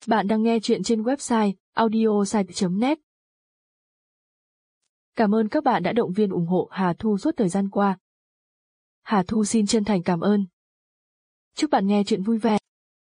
Bạn đang nghe chuyện trên website audiosite.net. Cảm ơn các bạn đã động viên ủng hộ Hà Thu suốt thời gian qua. Hà Thu xin chân thành cảm ơn. Chúc bạn nghe chuyện vui vẻ.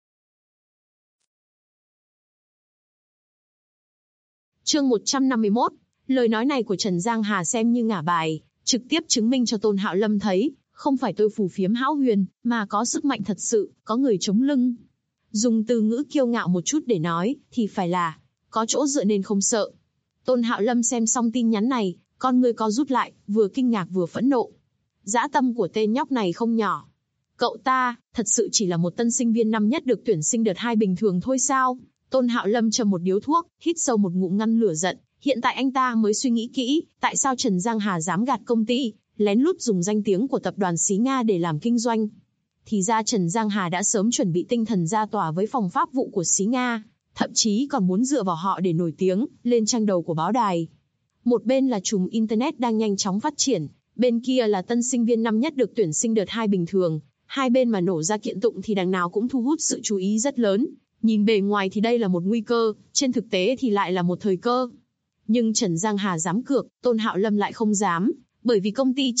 Chương 151, lời nói này của Trần Giang Hà xem như ngả bài, trực tiếp chứng minh cho Tôn Hạo Lâm thấy, không phải tôi phù phiếm hão huyền, mà có sức mạnh thật sự, có người chống lưng. Dùng từ ngữ kiêu ngạo một chút để nói, thì phải là, có chỗ dựa nên không sợ. Tôn Hạo Lâm xem xong tin nhắn này, con người co rút lại, vừa kinh ngạc vừa phẫn nộ. Dã tâm của tên nhóc này không nhỏ. Cậu ta, thật sự chỉ là một tân sinh viên năm nhất được tuyển sinh đợt 2 bình thường thôi sao? Tôn Hạo Lâm châm một điếu thuốc, hít sâu một ngụm ngăn lửa giận. Hiện tại anh ta mới suy nghĩ kỹ, tại sao Trần Giang Hà dám gạt công ty, lén lút dùng danh tiếng của tập đoàn Xí Nga để làm kinh doanh. Thì ra Trần Giang Hà đã sớm chuẩn bị tinh thần ra tòa với phòng pháp vụ của Xí Nga, thậm chí còn muốn dựa vào họ để nổi tiếng, lên trang đầu của báo đài. Một bên là chùm Internet đang nhanh chóng phát triển, bên kia là tân sinh viên năm nhất được tuyển sinh đợt 2 bình thường. Hai bên mà nổ ra kiện tụng thì đằng nào cũng thu hút sự chú ý rất lớn. Nhìn bề ngoài thì đây là một nguy cơ, trên thực tế thì lại là một thời cơ. Nhưng Trần Giang Hà dám cược, Tôn Hạo Lâm lại không dám, bởi vì công ty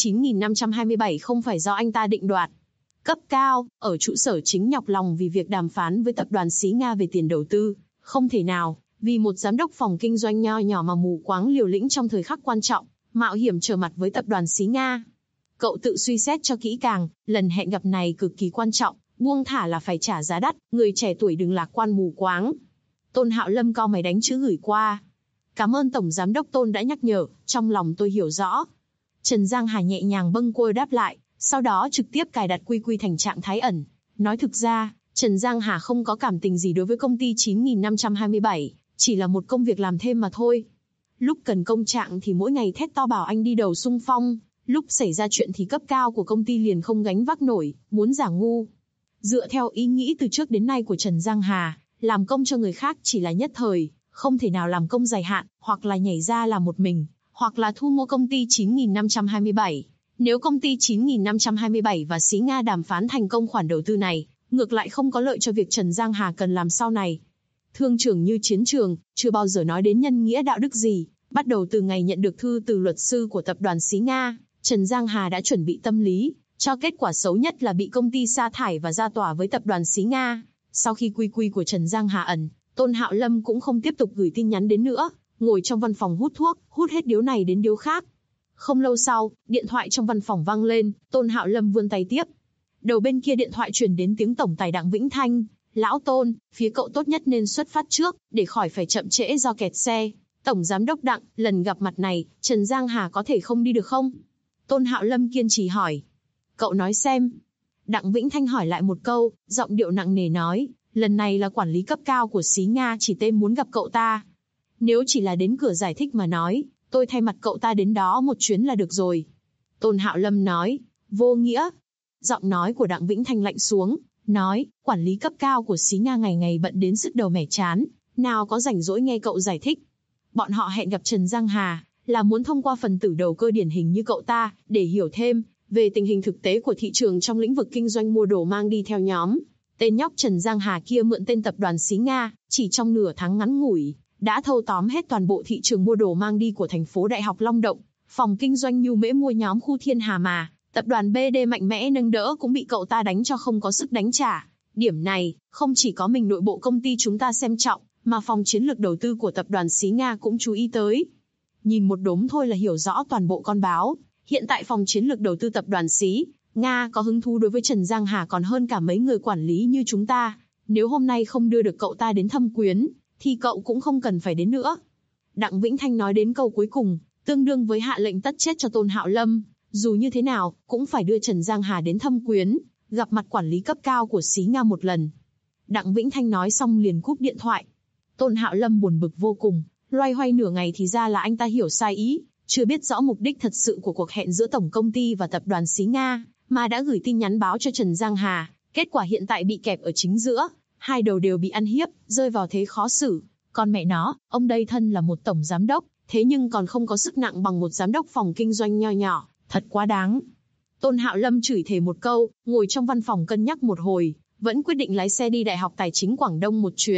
9527 không phải do anh ta định đoạt. Cấp cao, ở trụ sở chính nhọc lòng vì việc đàm phán với tập đoàn Xí Nga về tiền đầu tư. Không thể nào, vì một giám đốc phòng kinh doanh nho nhỏ mà mù quáng liều lĩnh trong thời khắc quan trọng, mạo hiểm trở mặt với tập đoàn Xí Nga. Cậu tự suy xét cho kỹ càng, lần hẹn gặp này cực kỳ quan trọng, buông thả là phải trả giá đắt, người trẻ tuổi đừng lạc quan mù quáng. Tôn Hạo Lâm cau mày đánh chữ gửi qua. Cảm ơn Tổng Giám đốc Tôn đã nhắc nhở, trong lòng tôi hiểu rõ. Trần Giang Hà nhẹ nhàng bâng quơ đáp lại, sau đó trực tiếp cài đặt quy thành trạng thái ẩn. Nói thực ra, Trần Giang Hà không có cảm tình gì đối với công ty 9527, chỉ là một công việc làm thêm mà thôi. Lúc cần công trạng thì mỗi ngày thét to bảo anh đi đầu xung phong, lúc xảy ra chuyện thì cấp cao của công ty liền không gánh vác nổi, muốn giả ngu. Dựa theo ý nghĩ từ trước đến nay của Trần Giang Hà, làm công cho người khác chỉ là nhất thời, không thể nào làm công dài hạn, hoặc là nhảy ra làm một mình, hoặc là thu mua công ty 9527. Nếu công ty 9527 và Xí Nga đàm phán thành công khoản đầu tư này, ngược lại không có lợi cho việc Trần Giang Hà cần làm sau này. Thương trường như chiến trường, chưa bao giờ nói đến nhân nghĩa đạo đức gì. Bắt đầu từ ngày nhận được thư từ luật sư của tập đoàn Xí Nga, Trần Giang Hà đã chuẩn bị tâm lý, cho kết quả xấu nhất là bị công ty sa thải và ra tòa với tập đoàn Xí Nga. Sau khi quy của Trần Giang Hà ẩn, Tôn Hạo Lâm cũng không tiếp tục gửi tin nhắn đến nữa, ngồi trong văn phòng hút thuốc, hút hết điếu này đến điếu khác. Không lâu sau, điện thoại trong văn phòng vang lên, Tôn Hạo Lâm vươn tay tiếp. Đầu bên kia điện thoại truyền đến tiếng tổng tài Đặng Vĩnh Thanh. Lão Tôn, phía cậu tốt nhất nên xuất phát trước, để khỏi phải chậm trễ do kẹt xe. Tổng Giám đốc Đặng, lần gặp mặt này, Trần Giang Hà có thể không đi được không? Tôn Hạo Lâm kiên trì hỏi. Cậu nói xem. Đặng Vĩnh Thanh hỏi lại một câu, giọng điệu nặng nề nói, lần này là quản lý cấp cao của Xí Nga chỉ tên muốn gặp cậu ta. Nếu chỉ là đến cửa giải thích mà nói, tôi thay mặt cậu ta đến đó một chuyến là được rồi. Tôn Hạo Lâm nói, vô nghĩa. Giọng nói của Đặng Vĩnh Thanh lạnh xuống, nói, quản lý cấp cao của Xí Nga ngày ngày bận đến sứt đầu mẻ chán, nào có rảnh rỗi nghe cậu giải thích. Bọn họ hẹn gặp Trần Giang Hà, là muốn thông qua phần tử đầu cơ điển hình như cậu ta, để hiểu thêm về tình hình thực tế của thị trường trong lĩnh vực kinh doanh mua đồ mang đi theo nhóm. Tên nhóc Trần Giang Hà kia mượn tên tập đoàn Xí Nga, chỉ trong nửa tháng ngắn ngủi, đã thâu tóm hết toàn bộ thị trường mua đồ mang đi của thành phố Đại học Long Động. Phòng kinh doanh Nhu Mễ mua nhóm khu Thiên Hà mà, tập đoàn BD mạnh mẽ nâng đỡ cũng bị cậu ta đánh cho không có sức đánh trả. Điểm này, không chỉ có mình nội bộ công ty chúng ta xem trọng, mà phòng chiến lược đầu tư của tập đoàn Xí Nga cũng chú ý tới. Nhìn một đốm thôi là hiểu rõ toàn bộ con báo. Hiện tại phòng chiến lược đầu tư tập đoàn Xí Nga có hứng thú đối với Trần Giang Hà còn hơn cả mấy người quản lý như chúng ta. Nếu hôm nay không đưa được cậu ta đến thăm quyến, thì cậu cũng không cần phải đến nữa. Đặng Vĩnh Thanh nói đến câu cuối cùng, tương đương với hạ lệnh tất chết cho Tôn Hạo Lâm. Dù như thế nào, cũng phải đưa Trần Giang Hà đến thăm quyến, gặp mặt quản lý cấp cao của Xí Nga một lần. Đặng Vĩnh Thanh nói xong liền cúp điện thoại. Tôn Hạo Lâm buồn bực vô cùng, loay hoay nửa ngày thì ra là anh ta hiểu sai ý, chưa biết rõ mục đích thật sự của cuộc hẹn giữa tổng công ty và tập đoàn Xí Nga, mà đã gửi tin nhắn báo cho Trần Giang Hà. Kết quả hiện tại bị kẹp ở chính giữa, hai đầu đều bị ăn hiếp, rơi vào thế khó xử. Còn mẹ nó, ông đây thân là một tổng giám đốc, thế nhưng còn không có sức nặng bằng một giám đốc phòng kinh doanh nho nhỏ, thật quá đáng. Tôn Hạo Lâm chửi thề một câu, ngồi trong văn phòng cân nhắc một hồi, vẫn quyết định lái xe đi Đại học Tài chính Quảng Đông một chuyến.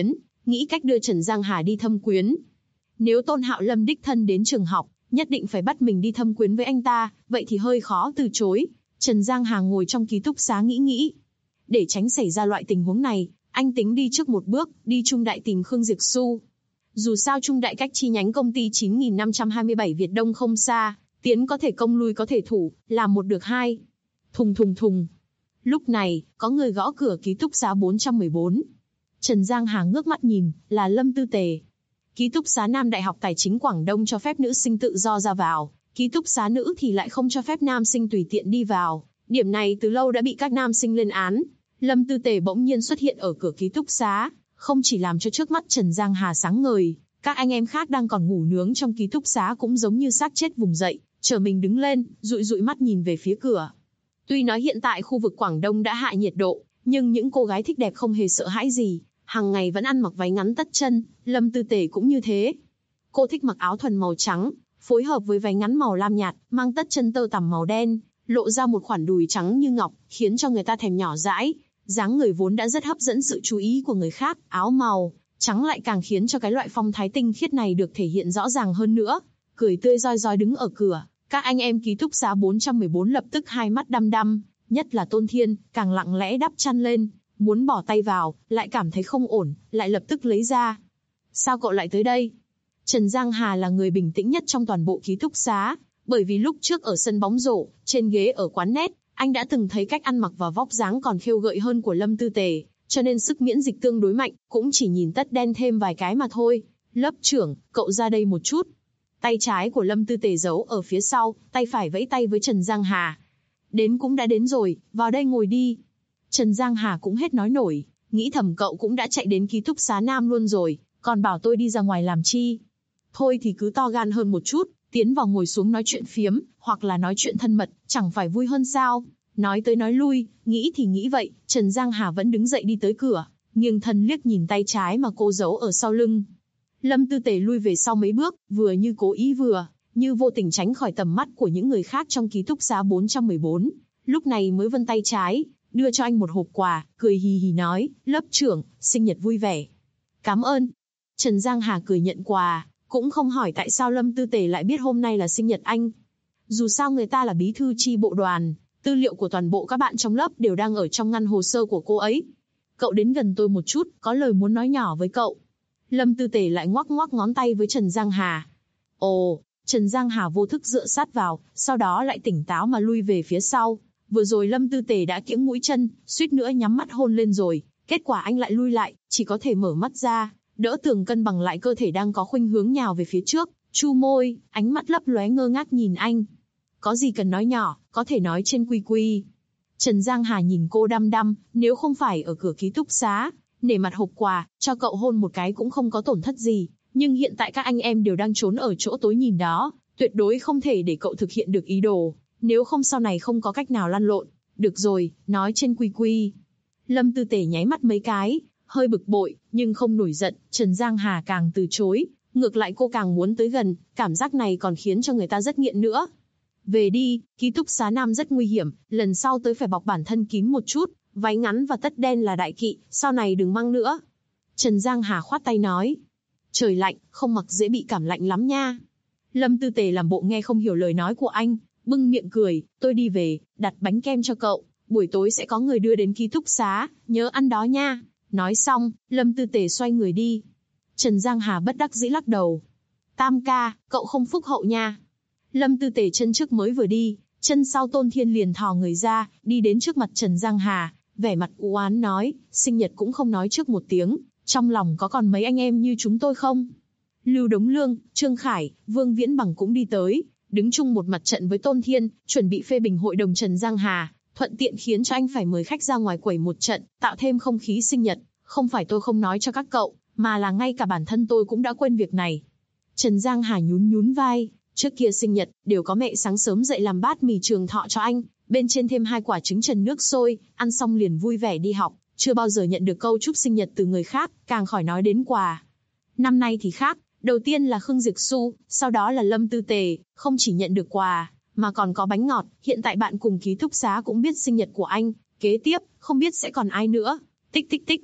nghĩ cách đưa Trần Giang Hà đi thâm quyến. Nếu Tôn Hạo Lâm đích thân đến trường học, nhất định phải bắt mình đi thâm quyến với anh ta, vậy thì hơi khó từ chối. Trần Giang Hà ngồi trong ký túc xá nghĩ. Để tránh xảy ra loại tình huống này, anh tính đi trước một bước, đi Trung Đại tìm Khương Diệp Xu. Dù sao Trung Đại cách chi nhánh công ty 9527 Việt Đông không xa, tiến có thể công lui có thể thủ, làm một được hai. Thùng thùng thùng. Lúc này, có người gõ cửa ký túc xá 414. Trần Giang Hà ngước mắt nhìn, là Lâm Tư Tề. Ký túc xá nam Đại học Tài chính Quảng Đông cho phép nữ sinh tự do ra vào, ký túc xá nữ thì lại không cho phép nam sinh tùy tiện đi vào. Điểm này từ lâu đã bị các nam sinh lên án. Lâm Tư Tề bỗng nhiên xuất hiện ở cửa ký túc xá, không chỉ làm cho trước mắt Trần Giang Hà sáng ngời, các anh em khác đang còn ngủ nướng trong ký túc xá cũng giống như xác chết vùng dậy, trở mình đứng lên, dụi mắt nhìn về phía cửa. Tuy nói hiện tại khu vực Quảng Đông đã hạ nhiệt độ, nhưng những cô gái thích đẹp không hề sợ hãi gì, hàng ngày vẫn ăn mặc váy ngắn tất chân, Lâm Tư Tề cũng như thế. Cô thích mặc áo thuần màu trắng, phối hợp với váy ngắn màu lam nhạt, mang tất chân tơ tằm màu đen, lộ ra một khoản đùi trắng như ngọc, khiến cho người ta thèm nhỏ dãi. Dáng người vốn đã rất hấp dẫn sự chú ý của người khác, áo màu trắng lại càng khiến cho cái loại phong thái tinh khiết này được thể hiện rõ ràng hơn nữa. Cười tươi rói rói đứng ở cửa, các anh em ký túc xá 414 lập tức hai mắt đăm đăm, nhất là Tôn Thiên, càng lặng lẽ đắp chăn lên, muốn bỏ tay vào, lại cảm thấy không ổn, lại lập tức lấy ra. Sao cậu lại tới đây? Trần Giang Hà là người bình tĩnh nhất trong toàn bộ ký túc xá, bởi vì lúc trước ở sân bóng rổ, trên ghế ở quán net, anh đã từng thấy cách ăn mặc và vóc dáng còn khiêu gợi hơn của Lâm Tư Tề, cho nên sức miễn dịch tương đối mạnh, cũng chỉ nhìn tất đen thêm vài cái mà thôi. Lớp trưởng, cậu ra đây một chút. Tay trái của Lâm Tư Tề giấu ở phía sau, tay phải vẫy tay với Trần Giang Hà. Đến cũng đã đến rồi, vào đây ngồi đi. Trần Giang Hà cũng hết nói nổi, nghĩ thầm cậu cũng đã chạy đến ký túc xá nam luôn rồi, còn bảo tôi đi ra ngoài làm chi. Thôi thì cứ to gan hơn một chút, tiến vào ngồi xuống nói chuyện phiếm, hoặc là nói chuyện thân mật, chẳng phải vui hơn sao? Nói tới nói lui, nghĩ thì nghĩ vậy, Trần Giang Hà vẫn đứng dậy đi tới cửa, nghiêng thân liếc nhìn tay trái mà cô giấu ở sau lưng. Lâm Tư Tề lui về sau mấy bước, vừa như cố ý vừa như vô tình tránh khỏi tầm mắt của những người khác trong ký túc xá 414. Lúc này mới vươn tay trái, đưa cho anh một hộp quà, cười hì hì nói, lớp trưởng, sinh nhật vui vẻ. Cảm ơn. Trần Giang Hà cười nhận quà, cũng không hỏi tại sao Lâm Tư Tề lại biết hôm nay là sinh nhật anh. Dù sao người ta là bí thư chi bộ đoàn, tư liệu của toàn bộ các bạn trong lớp đều đang ở trong ngăn hồ sơ của cô ấy. Cậu đến gần tôi một chút, có lời muốn nói nhỏ với cậu. Lâm Tư Tề lại ngoắc ngoắc ngón tay với Trần Giang Hà. Ồ, Trần Giang Hà vô thức dựa sát vào, sau đó lại tỉnh táo mà lui về phía sau. Vừa rồi Lâm Tư Tề đã kiễng mũi chân, suýt nữa nhắm mắt hôn lên rồi. Kết quả anh lại lui lại, chỉ có thể mở mắt ra, đỡ tường cân bằng lại cơ thể đang có khuynh hướng nhào về phía trước, chu môi, ánh mắt lấp lóe ngơ ngác nhìn anh. Có gì cần nói nhỏ, có thể nói trên quy quy. Trần Giang Hà nhìn cô đăm đăm, nếu không phải ở cửa ký túc xá, nể mặt hộp quà, cho cậu hôn một cái cũng không có tổn thất gì. Nhưng hiện tại các anh em đều đang trốn ở chỗ tối nhìn đó, tuyệt đối không thể để cậu thực hiện được ý đồ, nếu không sau này không có cách nào lăn lộn. Được rồi, nói trên quy quy. Lâm Tư Tề nháy mắt mấy cái, hơi bực bội, nhưng không nổi giận. Trần Giang Hà càng từ chối, ngược lại cô càng muốn tới gần, cảm giác này còn khiến cho người ta rất nghiện nữa. Về đi, ký túc xá nam rất nguy hiểm, lần sau tới phải bọc bản thân kín một chút, váy ngắn và tất đen là đại kỵ, sau này đừng mang nữa. Trần Giang Hà khoát tay nói. Trời lạnh, không mặc dễ bị cảm lạnh lắm nha. Lâm Tư Tề làm bộ nghe không hiểu lời nói của anh, bưng miệng cười, tôi đi về, đặt bánh kem cho cậu, buổi tối sẽ có người đưa đến ký túc xá, nhớ ăn đó nha. Nói xong, Lâm Tư Tề xoay người đi. Trần Giang Hà bất đắc dĩ lắc đầu. Tam ca, cậu không phúc hậu nha. Lâm Tư Tề chân trước mới vừa đi, chân sau Tôn Thiên liền thò người ra, đi đến trước mặt Trần Giang Hà, vẻ mặt u oán nói, sinh nhật cũng không nói trước một tiếng, trong lòng có còn mấy anh em như chúng tôi không? Lưu Đống Lương, Trương Khải, Vương Viễn Bằng cũng đi tới, đứng chung một mặt trận với Tôn Thiên, chuẩn bị phê bình hội đồng Trần Giang Hà, thuận tiện khiến cho anh phải mời khách ra ngoài quẩy một trận, tạo thêm không khí sinh nhật. Không phải tôi không nói cho các cậu, mà là ngay cả bản thân tôi cũng đã quên việc này. Trần Giang Hà nhún vai, trước kia sinh nhật, đều có mẹ sáng sớm dậy làm bát mì trường thọ cho anh, bên trên thêm 2 quả trứng trần nước sôi, ăn xong liền vui vẻ đi học, chưa bao giờ nhận được câu chúc sinh nhật từ người khác, càng khỏi nói đến quà. Năm nay thì khác, đầu tiên là Khương Diệp Xu, sau đó là Lâm Tư Tề, không chỉ nhận được quà, mà còn có bánh ngọt, hiện tại bạn cùng ký túc xá cũng biết sinh nhật của anh, kế tiếp, không biết sẽ còn ai nữa. Tích tích tích.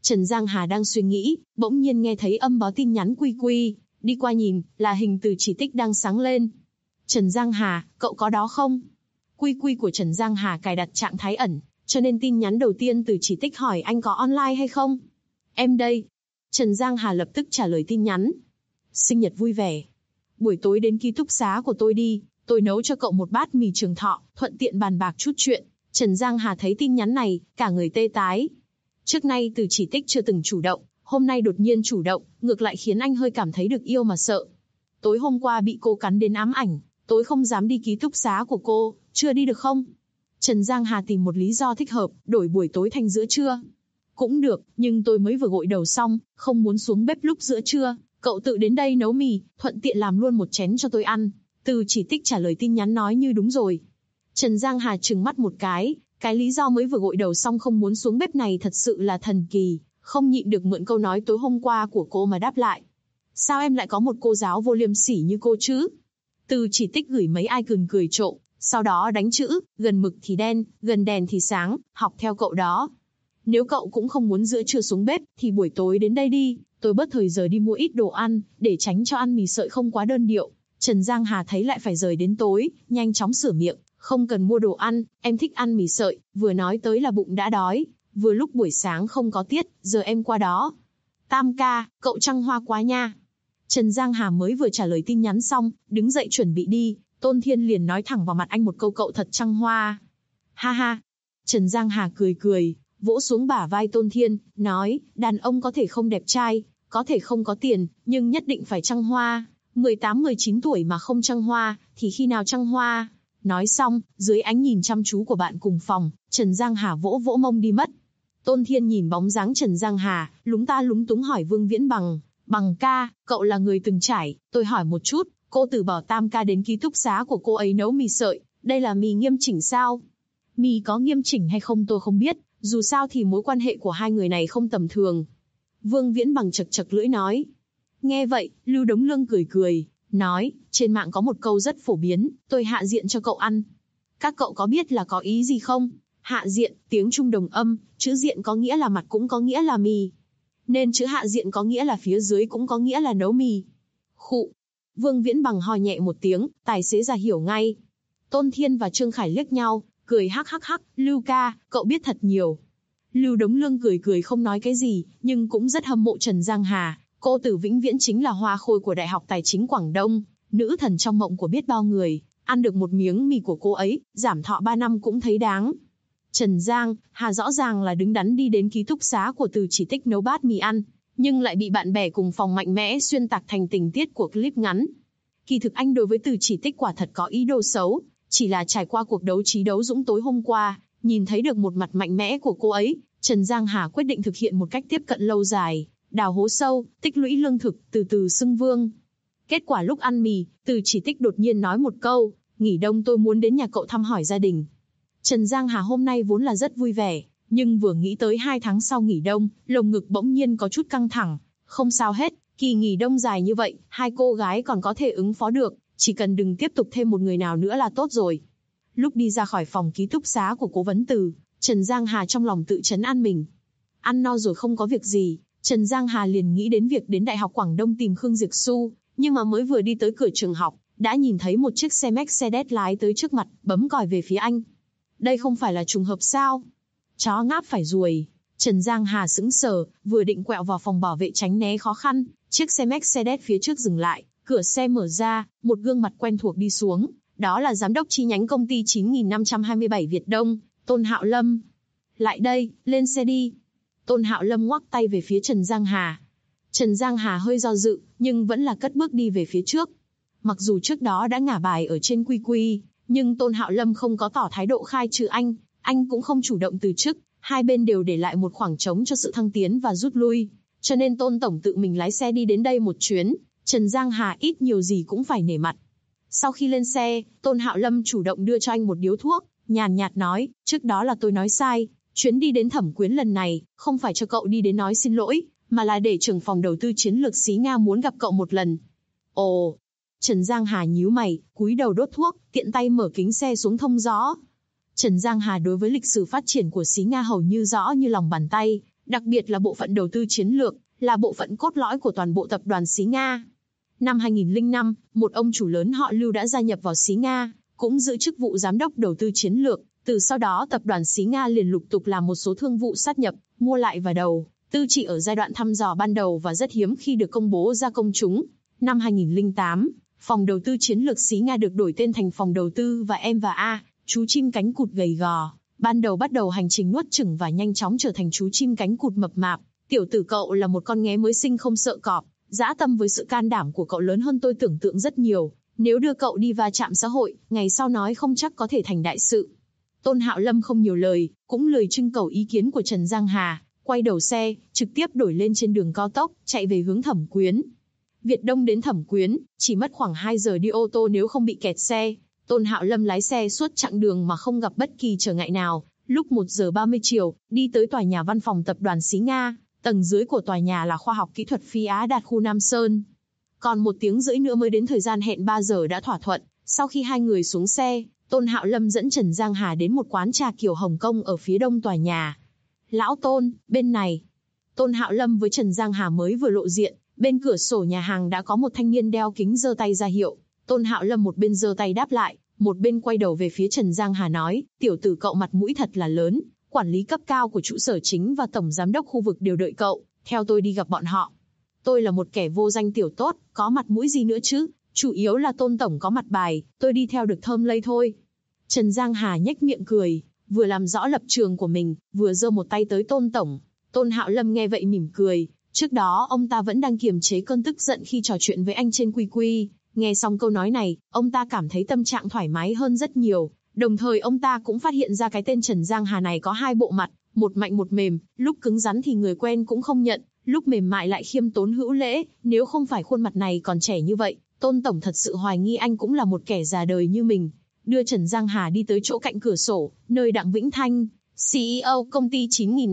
Trần Giang Hà đang suy nghĩ, bỗng nhiên nghe thấy âm báo tin nhắn quy quy, đi qua nhìn, là hình Từ Chỉ Tích đang sáng lên. Trần Giang Hà, cậu có đó không? Quy quy của Trần Giang Hà cài đặt trạng thái ẩn, cho nên tin nhắn đầu tiên Từ Chỉ Tích hỏi anh có online hay không? Em đây. Trần Giang Hà lập tức trả lời tin nhắn. Sinh nhật vui vẻ. Buổi tối đến ký túc xá của tôi đi, tôi nấu cho cậu một bát mì Trường Thọ, thuận tiện bàn bạc chút chuyện. Trần Giang Hà thấy tin nhắn này, cả người tê tái. Trước nay Từ Chỉ Tích chưa từng chủ động, hôm nay đột nhiên chủ động, ngược lại khiến anh hơi cảm thấy được yêu mà sợ. Tối hôm qua bị cô cắn đến ám ảnh, tối không dám đi ký túc xá của cô, chưa đi được không? Trần Giang Hà tìm một lý do thích hợp, đổi buổi tối thành giữa trưa. Cũng được, nhưng tôi mới vừa gội đầu xong, không muốn xuống bếp lúc giữa trưa, cậu tự đến đây nấu mì, thuận tiện làm luôn một chén cho tôi ăn. Từ Chỉ Tích trả lời tin nhắn nói như đúng rồi. Trần Giang Hà trừng mắt một cái lý do mới vừa gội đầu xong không muốn xuống bếp này thật sự là thần kỳ, không nhịn được mượn câu nói tối hôm qua của cô mà đáp lại. Sao em lại có một cô giáo vô liêm sỉ như cô chứ? Từ Chỉ Tích gửi mấy icon cười trộm, sau đó đánh chữ, gần mực thì đen, gần đèn thì sáng, học theo cậu đó. Nếu cậu cũng không muốn giữa trưa xuống bếp, thì buổi tối đến đây đi, tôi bớt thời giờ đi mua ít đồ ăn, để tránh cho ăn mì sợi không quá đơn điệu. Trần Giang Hà thấy lại phải rời đến tối, nhanh chóng sửa miệng, không cần mua đồ ăn, em thích ăn mì sợi, vừa nói tới là bụng đã đói, vừa lúc buổi sáng không có tiết, giờ em qua đó. Tam ca, cậu trăng hoa quá nha. Trần Giang Hà mới vừa trả lời tin nhắn xong, đứng dậy chuẩn bị đi, Tôn Thiên liền nói thẳng vào mặt anh một câu cậu thật trăng hoa. Ha ha. Trần Giang Hà cười cười, vỗ xuống bả vai Tôn Thiên, nói, đàn ông có thể không đẹp trai, có thể không có tiền, nhưng nhất định phải trăng hoa. 18-19 tuổi mà không trăng hoa, thì khi nào trăng hoa? Nói xong, dưới ánh nhìn chăm chú của bạn cùng phòng, Trần Giang Hà vỗ vỗ mông đi mất. Tôn Thiên nhìn bóng dáng Trần Giang Hà, lúng ta lúng túng hỏi Vương Viễn Bằng, Bằng ca, cậu là người từng trải, tôi hỏi một chút, cô từ bỏ Tam ca đến ký túc xá của cô ấy nấu mì sợi, đây là mì nghiêm chỉnh sao? Mì có nghiêm chỉnh hay không tôi không biết, dù sao thì mối quan hệ của hai người này không tầm thường. Vương Viễn Bằng chật chật lưỡi nói. Nghe vậy, Lưu Đống Lương cười cười, nói, trên mạng có một câu rất phổ biến, tôi hạ diện cho cậu ăn. Các cậu có biết là có ý gì không? Hạ diện, tiếng Trung đồng âm, chữ diện có nghĩa là mặt cũng có nghĩa là mì. Nên chữ hạ diện có nghĩa là phía dưới cũng có nghĩa là nấu mì. Khụ. Vương Viễn Bằng ho nhẹ một tiếng, tài xế già hiểu ngay. Tôn Thiên và Trương Khải liếc nhau, cười hắc hắc hắc, Lưu ca, cậu biết thật nhiều. Lưu Đống Lương cười cười không nói cái gì, nhưng cũng rất hâm mộ Trần Giang Hà. Cô Tử Vĩnh Viễn chính là hoa khôi của Đại học Tài chính Quảng Đông, nữ thần trong mộng của biết bao người, ăn được một miếng mì của cô ấy, giảm thọ 3 năm cũng thấy đáng. Trần Giang Hà rõ ràng là đứng đắn đi đến ký túc xá của Từ Chỉ Tích nấu bát mì ăn, nhưng lại bị bạn bè cùng phòng mạnh mẽ xuyên tạc thành tình tiết của clip ngắn. Kỳ thực anh đối với Từ Chỉ Tích quả thật có ý đồ xấu, chỉ là trải qua cuộc đấu trí đấu dũng tối hôm qua, nhìn thấy được một mặt mạnh mẽ của cô ấy, Trần Giang Hà quyết định thực hiện một cách tiếp cận lâu dài, đào hố sâu, tích lũy lương thực, từ từ xưng vương. Kết quả lúc ăn mì, Từ Chỉ Tích đột nhiên nói một câu, nghỉ đông tôi muốn đến nhà cậu thăm hỏi gia đình. Trần Giang Hà hôm nay vốn là rất vui vẻ, nhưng vừa nghĩ tới 2 tháng sau nghỉ đông, lồng ngực bỗng nhiên có chút căng thẳng. Không sao hết, kỳ nghỉ đông dài như vậy, hai cô gái còn có thể ứng phó được, chỉ cần đừng tiếp tục thêm một người nào nữa là tốt rồi. Lúc đi ra khỏi phòng ký túc xá của Cố Vấn Từ, Trần Giang Hà trong lòng tự trấn an mình. Ăn no rồi không có việc gì, Trần Giang Hà liền nghĩ đến việc đến Đại học Quảng Đông tìm Khương Diệp Xu, nhưng mà mới vừa đi tới cửa trường học, đã nhìn thấy một chiếc xe Mercedes lái tới trước mặt, bấm còi về phía anh. Đây không phải là trùng hợp sao? Chó ngáp phải ruồi. Trần Giang Hà sững sờ, vừa định quẹo vào phòng bảo vệ tránh né khó khăn, chiếc xe Mercedes phía trước dừng lại, cửa xe mở ra, một gương mặt quen thuộc đi xuống, đó là giám đốc chi nhánh công ty 9527 Việt Đông, Tôn Hạo Lâm. Lại đây, lên xe đi. Tôn Hạo Lâm ngoắc tay về phía Trần Giang Hà. Trần Giang Hà hơi do dự, nhưng vẫn là cất bước đi về phía trước. Mặc dù trước đó đã ngả bài ở trên QQ, nhưng Tôn Hạo Lâm không có tỏ thái độ khai trừ anh cũng không chủ động từ chức, hai bên đều để lại một khoảng trống cho sự thăng tiến và rút lui, cho nên Tôn tổng tự mình lái xe đi đến đây một chuyến, Trần Giang Hà ít nhiều gì cũng phải nể mặt. Sau khi lên xe, Tôn Hạo Lâm chủ động đưa cho anh một điếu thuốc, nhàn nhạt nói, trước đó là tôi nói sai, chuyến đi đến Thẩm Quyến lần này, không phải cho cậu đi đến nói xin lỗi, mà là để trưởng phòng đầu tư chiến lược Xí Nga muốn gặp cậu một lần. Ồ. Trần Giang Hà nhíu mày, cúi đầu đốt thuốc, tiện tay mở kính xe xuống thông gió. Trần Giang Hà đối với lịch sử phát triển của Xí Nga hầu như rõ như lòng bàn tay, đặc biệt là bộ phận đầu tư chiến lược, là bộ phận cốt lõi của toàn bộ tập đoàn Xí Nga. Năm 2005, một ông chủ lớn họ Lưu đã gia nhập vào Xí Nga, cũng giữ chức vụ giám đốc đầu tư chiến lược. Từ sau đó tập đoàn Xí Nga liền lục tục làm một số thương vụ sát nhập, mua lại và đầu tư chỉ ở giai đoạn thăm dò ban đầu và rất hiếm khi được công bố ra công chúng. Năm 2008, phòng đầu tư chiến lược Xí Nga được đổi tên thành phòng đầu tư và M&A, chú chim cánh cụt gầy gò. Ban đầu bắt đầu hành trình nuốt chửng và nhanh chóng trở thành chú chim cánh cụt mập mạp. Tiểu tử cậu là một con nghé mới sinh không sợ cọp, dã tâm với sự can đảm của cậu lớn hơn tôi tưởng tượng rất nhiều. Nếu đưa cậu đi va chạm xã hội, ngày sau nói không chắc có thể thành đại sự. Tôn Hạo Lâm không nhiều lời, cũng lười trưng cầu ý kiến của Trần Giang Hà, quay đầu xe, trực tiếp đổi lên trên đường cao tốc, chạy về hướng Thẩm Quyến. Việt Đông đến Thẩm Quyến, chỉ mất khoảng 2 giờ đi ô tô nếu không bị kẹt xe. Tôn Hạo Lâm lái xe suốt chặng đường mà không gặp bất kỳ trở ngại nào. Lúc 1 giờ 30 chiều, đi tới tòa nhà văn phòng tập đoàn Xí Nga, tầng dưới của tòa nhà là khoa học kỹ thuật Phi Á Đạt khu Nam Sơn. Còn 1 tiếng rưỡi nữa mới đến thời gian hẹn 3 giờ đã thỏa thuận. Sau khi hai người xuống xe, Tôn Hạo Lâm dẫn Trần Giang Hà đến một quán trà kiểu Hồng Kông ở phía đông tòa nhà. Lão Tôn, bên này. Tôn Hạo Lâm với Trần Giang Hà mới vừa lộ diện, bên cửa sổ nhà hàng đã có một thanh niên đeo kính giơ tay ra hiệu. Tôn Hạo Lâm một bên giơ tay đáp lại, một bên quay đầu về phía Trần Giang Hà nói, tiểu tử cậu mặt mũi thật là lớn, quản lý cấp cao của trụ sở chính và tổng giám đốc khu vực đều đợi cậu, theo tôi đi gặp bọn họ. Tôi là một kẻ vô danh tiểu tốt, có mặt mũi gì nữa chứ, chủ yếu là Tôn tổng có mặt bài, tôi đi theo được thơm lây thôi. Trần Giang Hà nhếch miệng cười, vừa làm rõ lập trường của mình, vừa giơ một tay tới Tôn tổng. Tôn Hạo Lâm nghe vậy mỉm cười, trước đó ông ta vẫn đang kiềm chế cơn tức giận khi trò chuyện với anh trên QQ. Nghe xong câu nói này, ông ta cảm thấy tâm trạng thoải mái hơn rất nhiều, đồng thời ông ta cũng phát hiện ra cái tên Trần Giang Hà này có hai bộ mặt, một mạnh một mềm, lúc cứng rắn thì người quen cũng không nhận, lúc mềm mại lại khiêm tốn hữu lễ, nếu không phải khuôn mặt này còn trẻ như vậy, Tôn tổng thật sự hoài nghi anh cũng là một kẻ già đời như mình. Đưa Trần Giang Hà đi tới chỗ cạnh cửa sổ, nơi Đặng Vĩnh Thanh, CEO công ty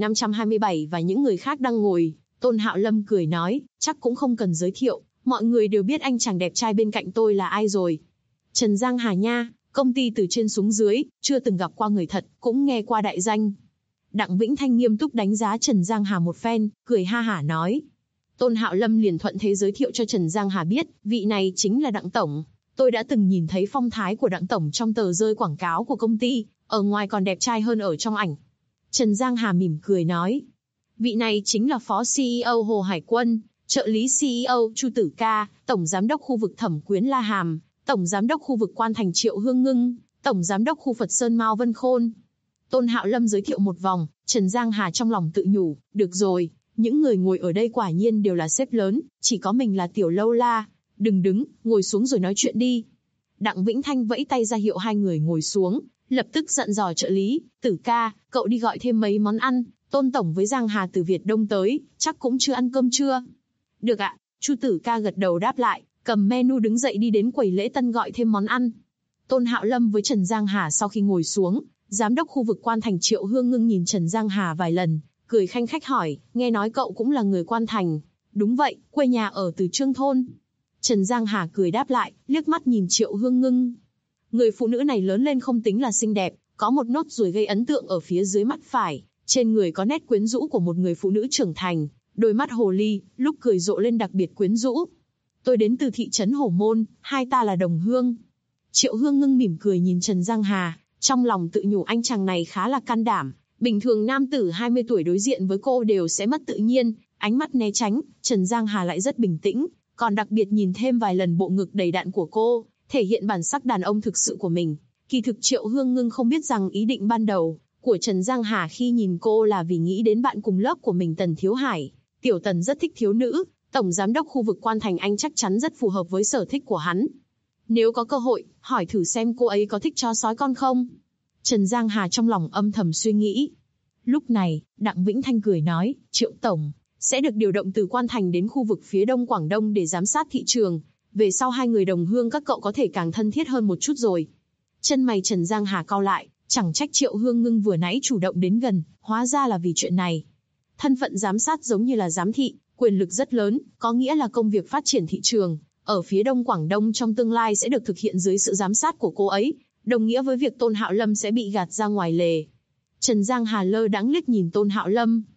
9527 và những người khác đang ngồi. Tôn Hạo Lâm cười nói, chắc cũng không cần giới thiệu, mọi người đều biết anh chàng đẹp trai bên cạnh tôi là ai rồi. Trần Giang Hà nha, công ty từ trên xuống dưới, chưa từng gặp qua người thật, cũng nghe qua đại danh. Đặng Vĩnh Thanh nghiêm túc đánh giá Trần Giang Hà một phen, cười ha hả nói. Tôn Hạo Lâm liền thuận thế giới thiệu cho Trần Giang Hà biết, vị này chính là Đặng tổng. Tôi đã từng nhìn thấy phong thái của Đặng tổng trong tờ rơi quảng cáo của công ty, ở ngoài còn đẹp trai hơn ở trong ảnh. Trần Giang Hà mỉm cười nói. Vị này chính là phó CEO Hồ Hải Quân, trợ lý CEO Chu Tử Ca, tổng giám đốc khu vực Thẩm Quyến La Hàm, tổng giám đốc khu vực Quan Thành Triệu Hương Ngưng, tổng giám đốc khu Phật Sơn Mao Vân Khôn. Tôn Hạo Lâm giới thiệu một vòng, Trần Giang Hà trong lòng tự nhủ, được rồi, những người ngồi ở đây quả nhiên đều là sếp lớn, chỉ có mình là tiểu lâu la. Đừng đứng, ngồi xuống rồi nói chuyện đi. Đặng Vĩnh Thanh vẫy tay ra hiệu hai người ngồi xuống, lập tức dặn dò trợ lý, Tử Ca, cậu đi gọi thêm mấy món ăn, Tôn tổng với Giang Hà từ Việt Đông tới, chắc cũng chưa ăn cơm trưa. Được ạ, Chu Tử Ca gật đầu đáp lại, cầm menu đứng dậy đi đến quầy lễ tân gọi thêm món ăn. Tôn Hạo Lâm với Trần Giang Hà sau khi ngồi xuống, giám đốc khu vực Quan Thành Triệu Hương Ngưng nhìn Trần Giang Hà vài lần, cười khanh khách hỏi, nghe nói cậu cũng là người Quan Thành. Đúng vậy, quê nhà ở Từ Trương thôn. Trần Giang Hà cười đáp lại, liếc mắt nhìn Triệu Hương Ngưng. Người phụ nữ này lớn lên không tính là xinh đẹp, có một nốt ruồi gây ấn tượng ở phía dưới mắt phải, trên người có nét quyến rũ của một người phụ nữ trưởng thành, đôi mắt hồ ly, lúc cười rộ lên đặc biệt quyến rũ. Tôi đến từ thị trấn Hổ Môn, hai ta là đồng hương. Triệu Hương Ngưng mỉm cười nhìn Trần Giang Hà, trong lòng tự nhủ anh chàng này khá là can đảm. Bình thường nam tử 20 tuổi đối diện với cô đều sẽ mất tự nhiên, ánh mắt né tránh, Trần Giang Hà lại rất bình tĩnh, còn đặc biệt nhìn thêm vài lần bộ ngực đầy đặn của cô, thể hiện bản sắc đàn ông thực sự của mình. Kỳ thực Triệu Hương Ngưng không biết rằng ý định ban đầu của Trần Giang Hà khi nhìn cô là vì nghĩ đến bạn cùng lớp của mình Tần Thiếu Hải. Tiểu Tần rất thích thiếu nữ, tổng giám đốc khu vực Quan Thành anh chắc chắn rất phù hợp với sở thích của hắn. Nếu có cơ hội, hỏi thử xem cô ấy có thích chó sói con không? Trần Giang Hà trong lòng âm thầm suy nghĩ. Lúc này, Đặng Vĩnh Thanh cười nói, Triệu tổng sẽ được điều động từ Quan Thành đến khu vực phía đông Quảng Đông để giám sát thị trường. Về sau hai người đồng hương các cậu có thể càng thân thiết hơn một chút rồi. Chân mày Trần Giang Hà cau lại, chẳng trách Triệu Hương Ngưng vừa nãy chủ động đến gần, hóa ra là vì chuyện này. Thân phận giám sát giống như là giám thị, quyền lực rất lớn, có nghĩa là công việc phát triển thị trường ở phía đông Quảng Đông trong tương lai sẽ được thực hiện dưới sự giám sát của cô ấy, đồng nghĩa với việc Tôn Hạo Lâm sẽ bị gạt ra ngoài lề. Trần Giang Hà lơ đãng liếc nhìn Tôn Hạo Lâm.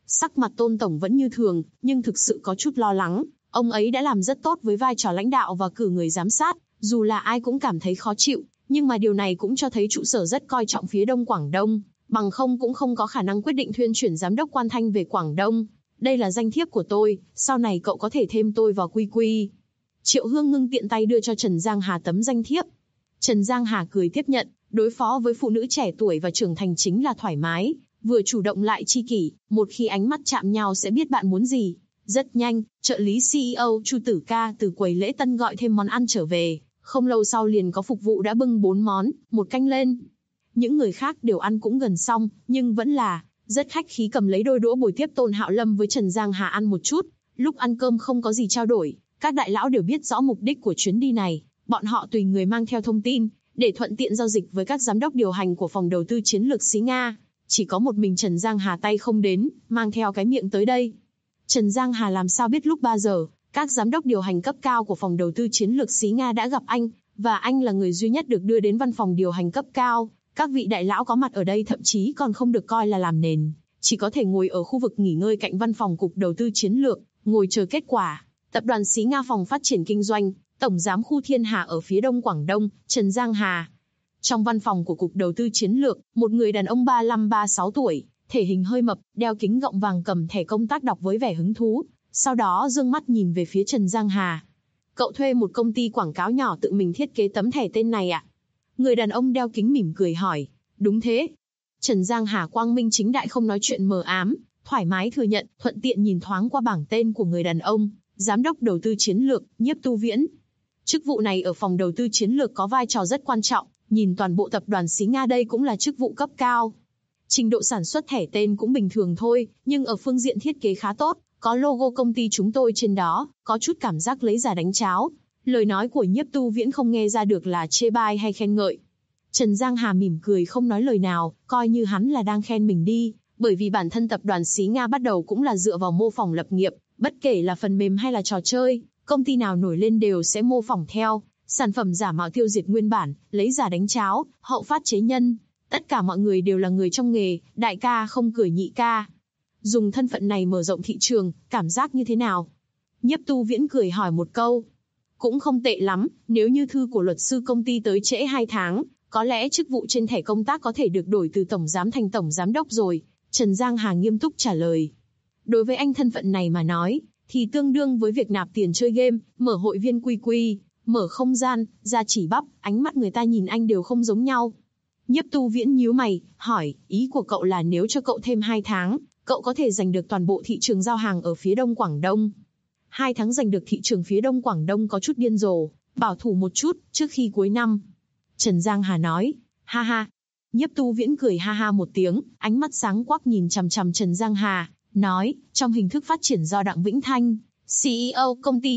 Sắc mặt Tôn tổng vẫn như thường, nhưng thực sự có chút lo lắng. Ông ấy đã làm rất tốt với vai trò lãnh đạo và cử người giám sát, dù là ai cũng cảm thấy khó chịu, nhưng mà điều này cũng cho thấy trụ sở rất coi trọng phía Đông Quảng Đông, bằng không cũng không có khả năng quyết định thuyên chuyển giám đốc Quan Thanh về Quảng Đông. Đây là danh thiếp của tôi, sau này cậu có thể thêm tôi vào quy quy. Triệu Hương Ngưng tiện tay đưa cho Trần Giang Hà tấm danh thiếp. Trần Giang Hà cười tiếp nhận, đối phó với phụ nữ trẻ tuổi và trưởng thành chính là thoải mái, vừa chủ động lại chi kỷ, một khi ánh mắt chạm nhau sẽ biết bạn muốn gì. Rất nhanh, trợ lý CEO Chu Tử Ca từ quầy lễ tân gọi thêm món ăn trở về, không lâu sau liền có phục vụ đã bưng 4 món, một canh lên. Những người khác đều ăn cũng gần xong, nhưng vẫn là rất khách khí cầm lấy đôi đũa bồi tiếp Tôn Hạo Lâm với Trần Giang Hà ăn một chút. Lúc ăn cơm không có gì trao đổi, các đại lão đều biết rõ mục đích của chuyến đi này, bọn họ tùy người mang theo thông tin, để thuận tiện giao dịch với các giám đốc điều hành của phòng đầu tư chiến lược xí Nga. Chỉ có một mình Trần Giang Hà tay không đến, mang theo cái miệng tới đây. Trần Giang Hà làm sao biết lúc 3 giờ, các giám đốc điều hành cấp cao của phòng đầu tư chiến lược xí Nga đã gặp anh, và anh là người duy nhất được đưa đến văn phòng điều hành cấp cao. Các vị đại lão có mặt ở đây thậm chí còn không được coi là làm nền, chỉ có thể ngồi ở khu vực nghỉ ngơi cạnh văn phòng cục đầu tư chiến lược, ngồi chờ kết quả. Tập đoàn xí Nga phòng phát triển kinh doanh, tổng giám khu Thiên Hà ở phía Đông Quảng Đông, Trần Giang Hà. Trong văn phòng của cục đầu tư chiến lược, một người đàn ông 35-36 tuổi, thể hình hơi mập, đeo kính gọng vàng cầm thẻ công tác đọc với vẻ hứng thú, sau đó dương mắt nhìn về phía Trần Giang Hà. Cậu thuê một công ty quảng cáo nhỏ tự mình thiết kế tấm thẻ tên này ạ? Người đàn ông đeo kính mỉm cười hỏi. Đúng thế. Trần Giang Hà quang minh chính đại không nói chuyện mờ ám, thoải mái thừa nhận, thuận tiện nhìn thoáng qua bảng tên của người đàn ông, giám đốc đầu tư chiến lược, Nhiếp Tu Viễn. Chức vụ này ở phòng đầu tư chiến lược có vai trò rất quan trọng, nhìn toàn bộ tập đoàn xí Nga đây cũng là chức vụ cấp cao. Trình độ sản xuất thẻ tên cũng bình thường thôi, nhưng ở phương diện thiết kế khá tốt, có logo công ty chúng tôi trên đó, có chút cảm giác lấy giả đánh cháo. Lời nói của Nhiếp Tu Viễn không nghe ra được là chê bai hay khen ngợi. Trần Giang Hà mỉm cười không nói lời nào, coi như hắn là đang khen mình đi, bởi vì bản thân tập đoàn xí Nga bắt đầu cũng là dựa vào mô phỏng lập nghiệp, bất kể là phần mềm hay là trò chơi, công ty nào nổi lên đều sẽ mô phỏng theo, sản phẩm giả mạo tiêu diệt nguyên bản, lấy giả đánh cháo, hậu phát chế nhân. Tất cả mọi người đều là người trong nghề, đại ca không cười nhị ca. Dùng thân phận này mở rộng thị trường, cảm giác như thế nào? Nhiếp Tu Viễn cười hỏi một câu. Cũng không tệ lắm, nếu như thư của luật sư công ty tới trễ 2 tháng, có lẽ chức vụ trên thẻ công tác có thể được đổi từ tổng giám thành tổng giám đốc rồi. Trần Giang Hà nghiêm túc trả lời. Đối với anh thân phận này mà nói, thì tương đương với việc nạp tiền chơi game, mở hội viên quy quy, mở không gian, ra chỉ bắp, ánh mắt người ta nhìn anh đều không giống nhau. Nhiếp Tu Viễn nhíu mày, hỏi, ý của cậu là nếu cho cậu thêm 2 tháng, cậu có thể giành được toàn bộ thị trường giao hàng ở phía Đông Quảng Đông. 2 tháng giành được thị trường phía Đông Quảng Đông có chút điên rồ, bảo thủ một chút, trước khi cuối năm. Trần Giang Hà nói, ha ha. Nhiếp Tu Viễn cười ha ha một tiếng, ánh mắt sáng quắc nhìn chằm chằm Trần Giang Hà, nói, trong hình thức phát triển do Đặng Vĩnh Thanh, CEO công ty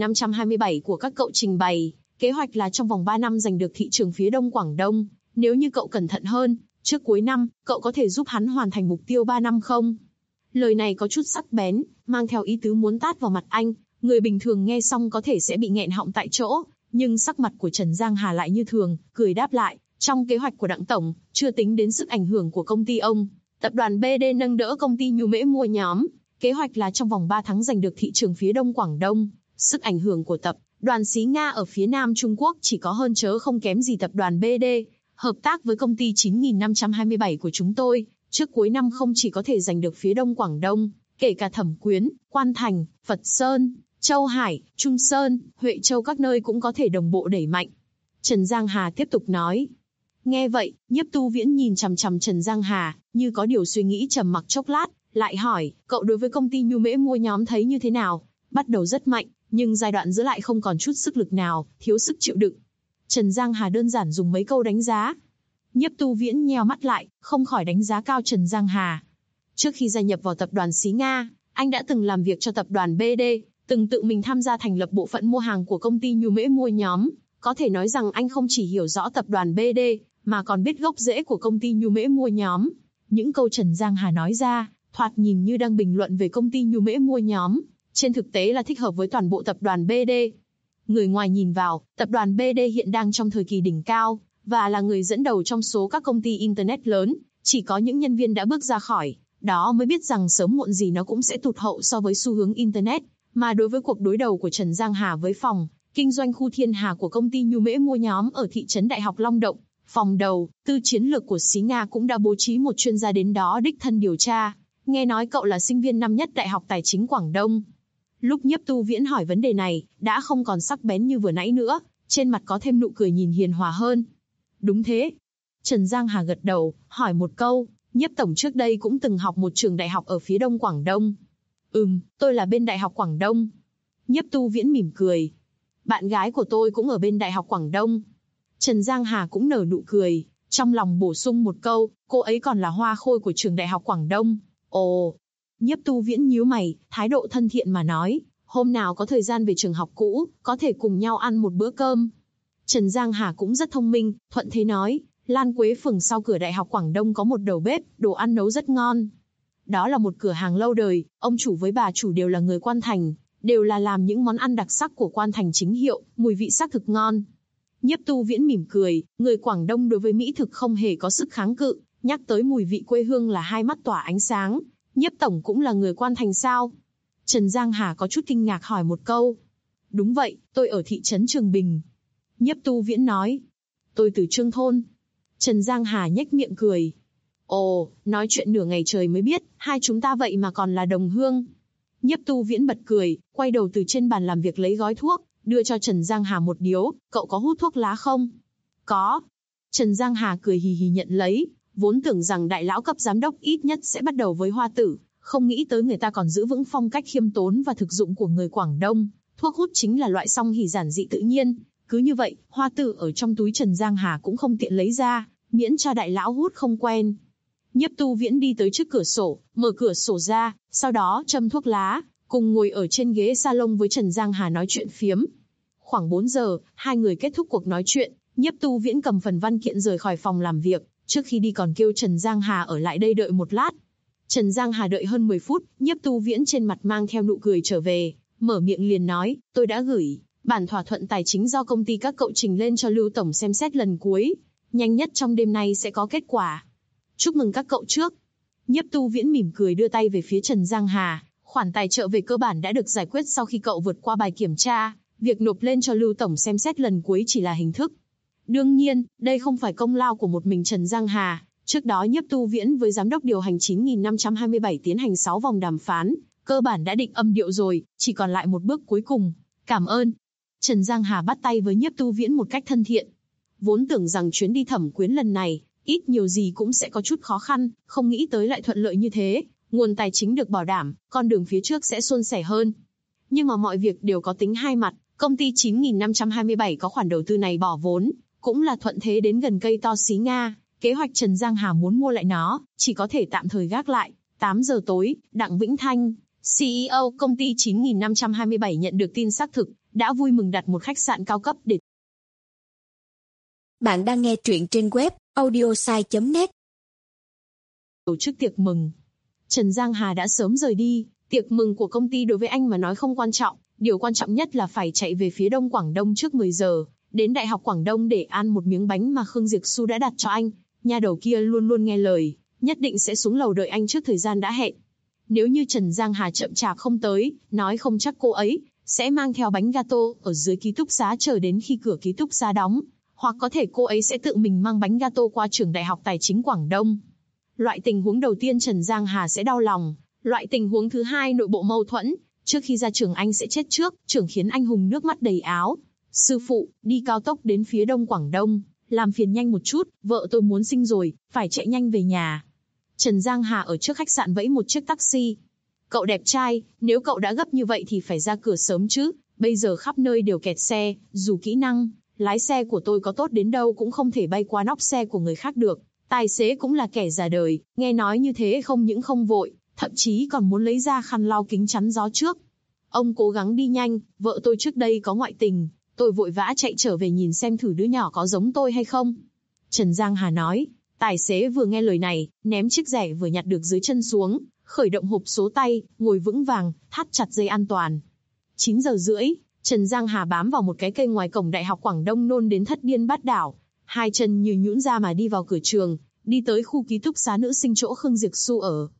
9527 của các cậu trình bày, kế hoạch là trong vòng 3 năm giành được thị trường phía Đông Quảng Đông. Nếu như cậu cẩn thận hơn, trước cuối năm, cậu có thể giúp hắn hoàn thành mục tiêu 3 năm không? Lời này có chút sắc bén, mang theo ý tứ muốn tát vào mặt anh, người bình thường nghe xong có thể sẽ bị nghẹn họng tại chỗ, nhưng sắc mặt của Trần Giang Hà lại như thường, cười đáp lại, trong kế hoạch của Đặng Tổng, chưa tính đến sức ảnh hưởng của công ty ông, tập đoàn BD nâng đỡ công ty Nhu Mễ mua nhóm, kế hoạch là trong vòng 3 tháng giành được thị trường phía Đông Quảng Đông, sức ảnh hưởng của tập đoàn xí Nga ở phía Nam Trung Quốc chỉ có hơn chớ không kém gì tập đoàn BD. Hợp tác với công ty 9527 của chúng tôi, trước cuối năm không chỉ có thể giành được phía Đông Quảng Đông, kể cả Thẩm Quyến, Quan Thành, Phật Sơn, Châu Hải, Trung Sơn, Huệ Châu các nơi cũng có thể đồng bộ đẩy mạnh. Trần Giang Hà tiếp tục nói. Nghe vậy, Nhiếp Tu Viễn nhìn chằm chằm Trần Giang Hà, như có điều suy nghĩ trầm mặc chốc lát, lại hỏi, cậu đối với công ty Nhu Mễ mua nhóm thấy như thế nào? Bắt đầu rất mạnh, nhưng giai đoạn giữa lại không còn chút sức lực nào, thiếu sức chịu đựng. Trần Giang Hà đơn giản dùng mấy câu đánh giá. Nhiếp Tu Viễn nheo mắt lại, không khỏi đánh giá cao Trần Giang Hà. Trước khi gia nhập vào tập đoàn xí Nga, anh đã từng làm việc cho tập đoàn BD, từng tự mình tham gia thành lập bộ phận mua hàng của công ty Nhu Mễ mua nhóm. Có thể nói rằng anh không chỉ hiểu rõ tập đoàn BD, mà còn biết gốc rễ của công ty Nhu Mễ mua nhóm. Những câu Trần Giang Hà nói ra, thoạt nhìn như đang bình luận về công ty Nhu Mễ mua nhóm, trên thực tế là thích hợp với toàn bộ tập đoàn BD. Người ngoài nhìn vào, tập đoàn BD hiện đang trong thời kỳ đỉnh cao, và là người dẫn đầu trong số các công ty Internet lớn, chỉ có những nhân viên đã bước ra khỏi, Đó mới biết rằng sớm muộn gì nó cũng sẽ tụt hậu so với xu hướng Internet. Mà đối với cuộc đối đầu của Trần Giang Hà với phòng kinh doanh khu Thiên Hà của công ty Nhu Mễ mua nhóm ở thị trấn Đại học Long Động, phòng đầu tư chiến lược của Xí Nga cũng đã bố trí một chuyên gia đến đó đích thân điều tra. Nghe nói cậu là sinh viên năm nhất Đại học Tài chính Quảng Đông. Lúc Nhiếp Tu Viễn hỏi vấn đề này, đã không còn sắc bén như vừa nãy nữa, trên mặt có thêm nụ cười nhìn hiền hòa hơn. Đúng thế. Trần Giang Hà gật đầu, hỏi một câu, Nhiếp tổng trước đây cũng từng học một trường đại học ở phía đông Quảng Đông. Tôi là bên Đại học Quảng Đông. Nhiếp Tu Viễn mỉm cười. Bạn gái của tôi cũng ở bên Đại học Quảng Đông. Trần Giang Hà cũng nở nụ cười, trong lòng bổ sung một câu, cô ấy còn là hoa khôi của trường Đại học Quảng Đông. Ồ. Nhiếp Tu Viễn nhíu mày, thái độ thân thiện mà nói, hôm nào có thời gian về trường học cũ, có thể cùng nhau ăn một bữa cơm. Trần Giang Hà cũng rất thông minh, thuận thế nói, Lan Quế phường sau cửa Đại học Quảng Đông có một đầu bếp, đồ ăn nấu rất ngon. Đó là một cửa hàng lâu đời, ông chủ với bà chủ đều là người Quan Thành, đều là làm những món ăn đặc sắc của Quan Thành chính hiệu, mùi vị xác thực ngon. Nhiếp Tu Viễn mỉm cười, người Quảng Đông đối với mỹ thực không hề có sức kháng cự, nhắc tới mùi vị quê hương là hai mắt tỏa ánh sáng. Nhiếp tổng cũng là người Quan Thành sao? Trần Giang Hà có chút kinh ngạc hỏi một câu. Đúng vậy, tôi ở thị trấn Trường Bình. Nhiếp Tu Viễn nói. Tôi từ Trương Thôn. Trần Giang Hà nhếch miệng cười. Ồ, nói chuyện nửa ngày trời mới biết, hai chúng ta vậy mà còn là đồng hương. Nhiếp Tu Viễn bật cười, quay đầu từ trên bàn làm việc lấy gói thuốc, đưa cho Trần Giang Hà một điếu, cậu có hút thuốc lá không? Có. Trần Giang Hà cười hì hì nhận lấy, vốn tưởng rằng đại lão cấp giám đốc ít nhất sẽ bắt đầu với hoa tử, không nghĩ tới người ta còn giữ vững phong cách khiêm tốn và thực dụng của người Quảng Đông, thuốc hút chính là loại song hỉ giản dị tự nhiên, cứ như vậy, hoa tử ở trong túi Trần Giang Hà cũng không tiện lấy ra, miễn cho đại lão hút không quen. Nhiếp Tu Viễn đi tới trước cửa sổ, mở cửa sổ ra, sau đó châm thuốc lá, cùng ngồi ở trên ghế salon với Trần Giang Hà nói chuyện phiếm. Khoảng 4 giờ, hai người kết thúc cuộc nói chuyện, Nhiếp Tu Viễn cầm phần văn kiện rời khỏi phòng làm việc, trước khi đi còn kêu Trần Giang Hà ở lại đây đợi một lát. Trần Giang Hà đợi hơn 10 phút, Nhiếp Tu Viễn trên mặt mang theo nụ cười trở về, mở miệng liền nói, tôi đã gửi bản thỏa thuận tài chính do công ty các cậu trình lên cho Lưu Tổng xem xét lần cuối, nhanh nhất trong đêm nay sẽ có kết quả. Chúc mừng các cậu trước. Nhiếp Tu Viễn mỉm cười đưa tay về phía Trần Giang Hà, khoản tài trợ về cơ bản đã được giải quyết sau khi cậu vượt qua bài kiểm tra, việc nộp lên cho Lưu Tổng xem xét lần cuối chỉ là hình thức. Đương nhiên, đây không phải công lao của một mình Trần Giang Hà, trước đó Nhiếp Tu Viễn với giám đốc điều hành 9527 tiến hành 6 vòng đàm phán, cơ bản đã định âm điệu rồi, chỉ còn lại một bước cuối cùng. Cảm ơn. Trần Giang Hà bắt tay với Nhiếp Tu Viễn một cách thân thiện. Vốn tưởng rằng chuyến đi Thẩm Quyến lần này, ít nhiều gì cũng sẽ có chút khó khăn, không nghĩ tới lại thuận lợi như thế, nguồn tài chính được bảo đảm, con đường phía trước sẽ suôn sẻ hơn. Nhưng mà mọi việc đều có tính hai mặt, công ty 9527 có khoản đầu tư này bỏ vốn, cũng là thuận thế đến gần cây to Xí Nga, kế hoạch Trần Giang Hà muốn mua lại nó, chỉ có thể tạm thời gác lại. 8 giờ tối, Đặng Vĩnh Thanh, CEO công ty 9527 nhận được tin xác thực, đã vui mừng đặt một khách sạn cao cấp để Bạn đang nghe truyện trên web audiosai.net. tổ chức tiệc mừng. Trần Giang Hà đã sớm rời đi, tiệc mừng của công ty đối với anh mà nói không quan trọng, điều quan trọng nhất là phải chạy về phía đông Quảng Đông trước 10 giờ, đến Đại học Quảng Đông để ăn một miếng bánh mà Khương Diệp Xu đã đặt cho anh. Nha đầu kia luôn luôn nghe lời, nhất định sẽ xuống lầu đợi anh trước thời gian đã hẹn. Nếu như Trần Giang Hà chậm chạp không tới, nói không chắc cô ấy sẽ mang theo bánh gato ở dưới ký túc xá chờ đến khi cửa ký túc xá đóng, hoặc có thể cô ấy sẽ tự mình mang bánh gato qua trường Đại học Tài chính Quảng Đông. Loại tình huống đầu tiên Trần Giang Hà sẽ đau lòng, loại tình huống thứ hai nội bộ mâu thuẫn, trước khi ra trường anh sẽ chết trước, trưởng khiến anh hùng nước mắt đầy áo. Sư phụ, đi cao tốc đến phía đông Quảng Đông, làm phiền nhanh một chút, vợ tôi muốn sinh rồi, phải chạy nhanh về nhà. Trần Giang Hà ở trước khách sạn vẫy một chiếc taxi. Cậu đẹp trai, nếu cậu đã gấp như vậy thì phải ra cửa sớm chứ, bây giờ khắp nơi đều kẹt xe, dù kỹ năng lái xe của tôi có tốt đến đâu cũng không thể bay qua nóc xe của người khác được. Tài xế cũng là kẻ già đời, nghe nói như thế không những không vội, thậm chí còn muốn lấy ra khăn lau kính chắn gió trước. Ông cố gắng đi nhanh, vợ tôi trước đây có ngoại tình, tôi vội vã chạy trở về nhìn xem thử đứa nhỏ có giống tôi hay không. Trần Giang Hà nói, tài xế vừa nghe lời này, ném chiếc rẻ vừa nhặt được dưới chân xuống, khởi động hộp số tay, ngồi vững vàng, thắt chặt dây an toàn. 9 giờ rưỡi, Trần Giang Hà bám vào một cái cây ngoài cổng Đại học Quảng Đông nôn đến thất điên bát đảo, hai chân như nhũn ra mà đi vào cửa trường, đi tới khu ký túc xá nữ sinh chỗ Khương Diệp Xu ở.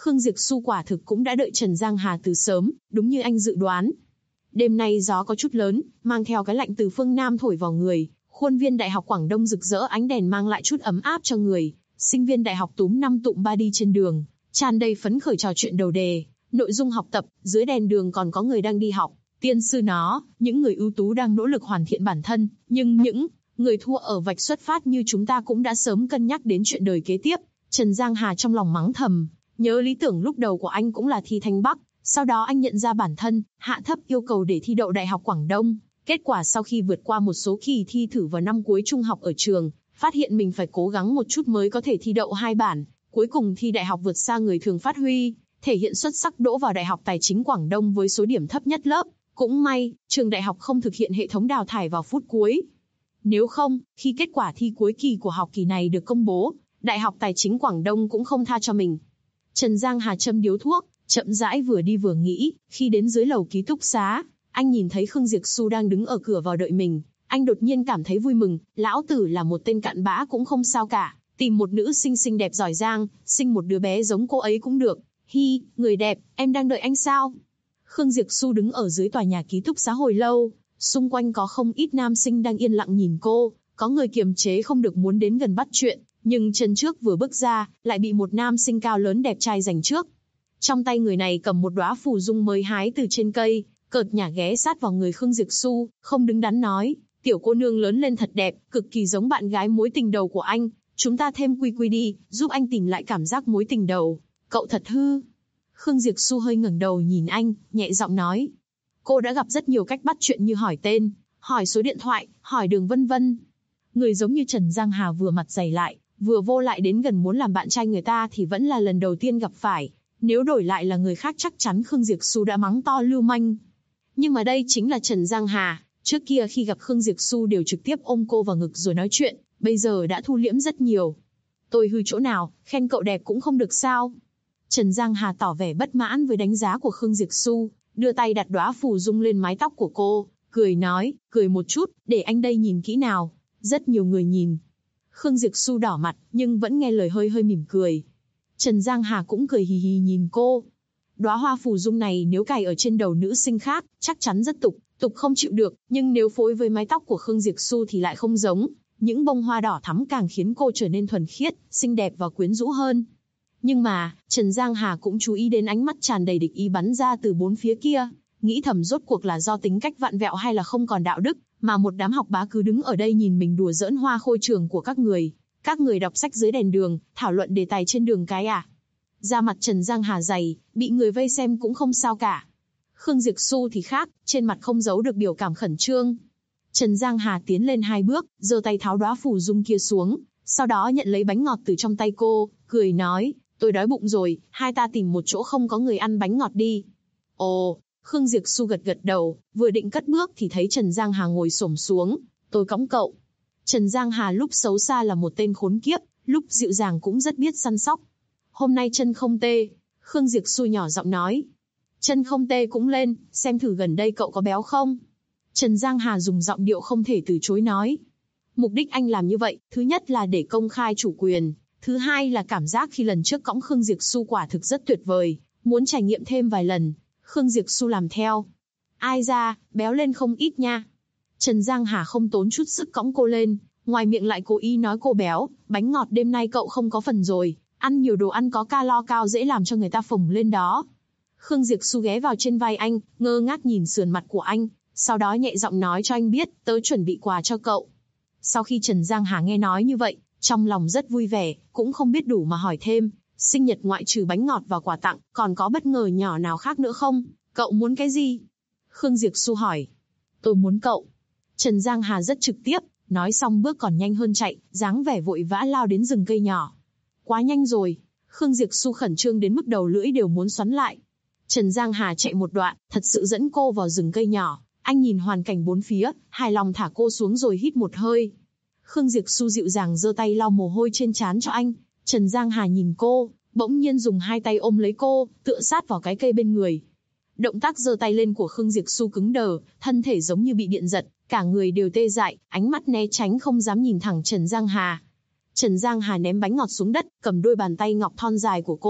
Khương Diệp Xu quả thực cũng đã đợi Trần Giang Hà từ sớm, đúng như anh dự đoán. Đêm nay gió có chút lớn, mang theo cái lạnh từ phương Nam thổi vào người, khuôn viên Đại học Quảng Đông rực rỡ ánh đèn mang lại chút ấm áp cho người. Sinh viên đại học túm năm tụm ba đi trên đường, tràn đầy phấn khởi trò chuyện đầu đề, nội dung học tập, dưới đèn đường còn có người đang đi học, tiên sư nó, những người ưu tú đang nỗ lực hoàn thiện bản thân, nhưng những người thua ở vạch xuất phát như chúng ta cũng đã sớm cân nhắc đến chuyện đời kế tiếp. Trần Giang Hà trong lòng mắng thầm, nhớ lý tưởng lúc đầu của anh cũng là thi Thanh Bắc, sau đó anh nhận ra bản thân, hạ thấp yêu cầu để thi đậu Đại học Quảng Đông. Kết quả sau khi vượt qua một số kỳ thi thử vào năm cuối trung học ở trường, phát hiện mình phải cố gắng một chút mới có thể thi đậu 2 bản, cuối cùng thi đại học vượt xa người thường phát huy, thể hiện xuất sắc đỗ vào Đại học Tài chính Quảng Đông với số điểm thấp nhất lớp. Cũng may, trường đại học không thực hiện hệ thống đào thải vào phút cuối. Nếu không, khi kết quả thi cuối kỳ của học kỳ này được công bố, Đại học Tài chính Quảng Đông cũng không tha cho mình. Trần Giang Hà châm điếu thuốc, chậm rãi vừa đi vừa nghĩ, khi đến dưới lầu ký túc xá, anh nhìn thấy Khương Diệp Xu đang đứng ở cửa vào đợi mình. Anh đột nhiên cảm thấy vui mừng, lão tử là một tên cặn bã cũng không sao cả, tìm một nữ sinh xinh đẹp giỏi giang, sinh một đứa bé giống cô ấy cũng được. Hi, người đẹp, em đang đợi anh sao? Khương Diệp Xu đứng ở dưới tòa nhà ký túc xá hồi lâu, xung quanh có không ít nam sinh đang yên lặng nhìn cô, có người kiềm chế không được muốn đến gần bắt chuyện, nhưng chân trước vừa bước ra, lại bị một nam sinh cao lớn đẹp trai giành trước. Trong tay người này cầm một đóa phù dung mới hái từ trên cây, cợt nhả ghé sát vào người Khương Diệp Xu, không đứng đắn nói, tiểu cô nương lớn lên thật đẹp, cực kỳ giống bạn gái mối tình đầu của anh, chúng ta thêm quy đi, giúp anh tìm lại cảm giác mối tình đầu, cậu thật hư. Khương Diệp Xu hơi ngẩng đầu nhìn anh, nhẹ giọng nói. Cô đã gặp rất nhiều cách bắt chuyện như hỏi tên, hỏi số điện thoại, hỏi đường vân vân. Người giống như Trần Giang Hà vừa mặt dày lại, vừa vô lại đến gần muốn làm bạn trai người ta thì vẫn là lần đầu tiên gặp phải. Nếu đổi lại là người khác chắc chắn Khương Diệp Xu đã mắng to lưu manh. Nhưng mà đây chính là Trần Giang Hà, trước kia khi gặp Khương Diệp Xu đều trực tiếp ôm cô vào ngực rồi nói chuyện, bây giờ đã thu liễm rất nhiều. Tôi hư chỗ nào, khen cậu đẹp cũng không được sao? Trần Giang Hà tỏ vẻ bất mãn với đánh giá của Khương Diệp Xu, đưa tay đặt đóa phù dung lên mái tóc của cô, cười nói, cười một chút, để anh đây nhìn kỹ nào. Rất nhiều người nhìn. Khương Diệp Xu đỏ mặt, nhưng vẫn nghe lời hơi hơi mỉm cười. Trần Giang Hà cũng cười hì hì nhìn cô. Đóa hoa phù dung này nếu cài ở trên đầu nữ sinh khác, chắc chắn rất tục không chịu được, nhưng nếu phối với mái tóc của Khương Diệp Xu thì lại không giống. Những bông hoa đỏ thắm càng khiến cô trở nên thuần khiết, xinh đẹp và quyến rũ hơn. Nhưng mà, Trần Giang Hà cũng chú ý đến ánh mắt tràn đầy địch ý bắn ra từ bốn phía kia, nghĩ thầm rốt cuộc là do tính cách vặn vẹo hay là không còn đạo đức, mà một đám học bá cứ đứng ở đây nhìn mình đùa giỡn hoa khôi trường của các người. Các người đọc sách dưới đèn đường, thảo luận đề tài trên đường cái à? Da mặt Trần Giang Hà dày, bị người vây xem cũng không sao cả. Khương Diệp Xu thì khác, trên mặt không giấu được biểu cảm khẩn trương. Trần Giang Hà tiến lên 2 bước, giơ tay tháo đóa phù dung kia xuống, sau đó nhận lấy bánh ngọt từ trong tay cô, cười nói, tôi đói bụng rồi, hai ta tìm một chỗ không có người ăn bánh ngọt đi. Ồ, Khương Diệp Xu gật gật đầu, vừa định cất bước thì thấy Trần Giang Hà ngồi xổm xuống, tôi cõng cậu. Trần Giang Hà lúc xấu xa là một tên khốn kiếp, lúc dịu dàng cũng rất biết săn sóc. Hôm nay chân không tê, Khương Diệp Xu nhỏ giọng nói. Chân không tê cũng lên, xem thử gần đây cậu có béo không? Trần Giang Hà dùng giọng điệu không thể từ chối nói. Mục đích anh làm như vậy, thứ nhất là để công khai chủ quyền, thứ hai là cảm giác khi lần trước cõng Khương Diệp Xu quả thực rất tuyệt vời, muốn trải nghiệm thêm vài lần. Khương Diệp Xu làm theo. Ai ra, béo lên không ít nha. Trần Giang Hà không tốn chút sức cõng cô lên, ngoài miệng lại cố ý nói cô béo, bánh ngọt đêm nay cậu không có phần rồi, ăn nhiều đồ ăn có calo cao dễ làm cho người ta phồng lên đó. Khương Diệp Xu ghé vào trên vai anh, ngơ ngác nhìn sườn mặt của anh, sau đó nhẹ giọng nói cho anh biết, tớ chuẩn bị quà cho cậu. Sau khi Trần Giang Hà nghe nói như vậy, trong lòng rất vui vẻ, cũng không biết đủ mà hỏi thêm, sinh nhật ngoại trừ bánh ngọt và quà tặng, còn có bất ngờ nhỏ nào khác nữa không? Cậu muốn cái gì? Khương Diệp Xu hỏi. Tôi muốn cậu. Trần Giang Hà rất trực tiếp, nói xong bước còn nhanh hơn chạy, dáng vẻ vội vã lao đến rừng cây nhỏ. Quá nhanh rồi. Khương Diệp Xu khẩn trương đến mức đầu lưỡi đều muốn xoắn lại. Trần Giang Hà chạy một đoạn, thật sự dẫn cô vào rừng cây nhỏ. Anh nhìn hoàn cảnh bốn phía, hài lòng thả cô xuống rồi hít một hơi. Khương Diệp Xu dịu dàng giơ tay lau mồ hôi trên trán cho anh. Trần Giang Hà nhìn cô, bỗng nhiên dùng hai tay ôm lấy cô, tựa sát vào cái cây bên người. Động tác giơ tay lên của Khương Diệp Xu cứng đờ, thân thể giống như bị điện giật, cả người đều tê dại, ánh mắt né tránh không dám nhìn thẳng Trần Giang Hà. Trần Giang Hà ném bánh ngọt xuống đất, cầm đôi bàn tay ngọc thon dài của cô,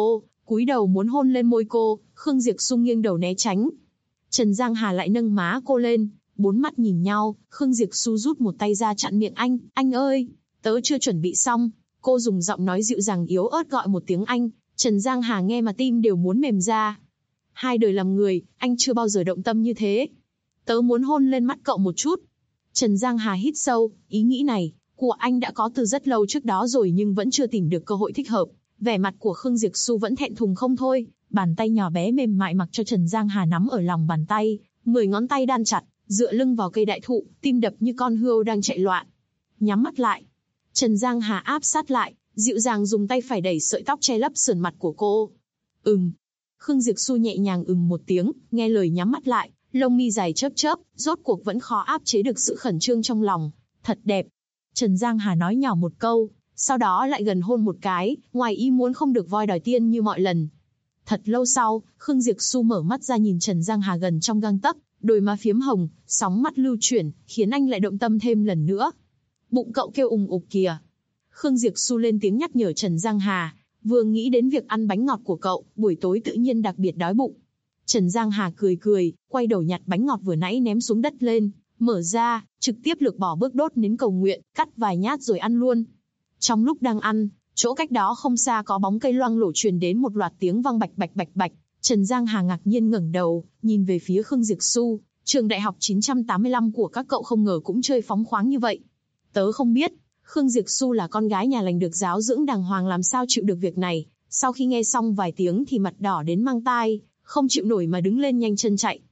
cúi đầu muốn hôn lên môi cô, Khương Diệp Xu nghiêng đầu né tránh. Trần Giang Hà lại nâng má cô lên, bốn mắt nhìn nhau, Khương Diệp Xu rút một tay ra chặn miệng anh ơi, tớ chưa chuẩn bị xong. Cô dùng giọng nói dịu dàng yếu ớt gọi một tiếng anh, Trần Giang Hà nghe mà tim đều muốn mềm ra. Hai đời làm người, anh chưa bao giờ động tâm như thế. Tớ muốn hôn lên mắt cậu một chút. Trần Giang Hà hít sâu, ý nghĩ này của anh đã có từ rất lâu trước đó rồi nhưng vẫn chưa tìm được cơ hội thích hợp. Vẻ mặt của Khương Diệp Xu vẫn thẹn thùng không thôi, bàn tay nhỏ bé mềm mại mặc cho Trần Giang Hà nắm ở lòng bàn tay, 10 ngón tay đan chặt, dựa lưng vào cây đại thụ, tim đập như con hươu đang chạy loạn. Nhắm mắt lại. Trần Giang Hà áp sát lại, dịu dàng dùng tay phải đẩy sợi tóc che lấp sườn mặt của cô. Khương Diệp Xu nhẹ nhàng một tiếng, nghe lời nhắm mắt lại, lông mi dài chớp chớp, rốt cuộc vẫn khó áp chế được sự khẩn trương trong lòng. Thật đẹp. Trần Giang Hà nói nhỏ một câu, sau đó lại gần hôn một cái, ngoài ý muốn không được voi đòi tiên như mọi lần. Thật lâu sau, Khương Diệp Xu mở mắt ra nhìn Trần Giang Hà gần trong gang tấc, đôi má phiếm hồng, sóng mắt lưu chuyển, khiến anh lại động tâm thêm lần nữa. Bụng cậu kêu ục kìa. Khương Diệp Xu lên tiếng nhắc nhở Trần Giang Hà, vừa nghĩ đến việc ăn bánh ngọt của cậu, buổi tối tự nhiên đặc biệt đói bụng. Trần Giang Hà cười, quay đầu nhặt bánh ngọt vừa nãy ném xuống đất lên, mở ra, trực tiếp lược bỏ bước đốt nến cầu nguyện, cắt vài nhát rồi ăn luôn. Trong lúc đang ăn, chỗ cách đó không xa có bóng cây loang lổ truyền đến một loạt tiếng vang bạch bạch. Trần Giang Hà ngạc nhiên ngẩng đầu, nhìn về phía Khương Diệp Xu, trường đại học 985 của các cậu không ngờ cũng chơi phóng khoáng như vậy. Tớ không biết, Khương Diệp Xu là con gái nhà lành được giáo dưỡng đàng hoàng làm sao chịu được việc này, sau khi nghe xong vài tiếng thì mặt đỏ đến mang tai, không chịu nổi mà đứng lên nhanh chân chạy.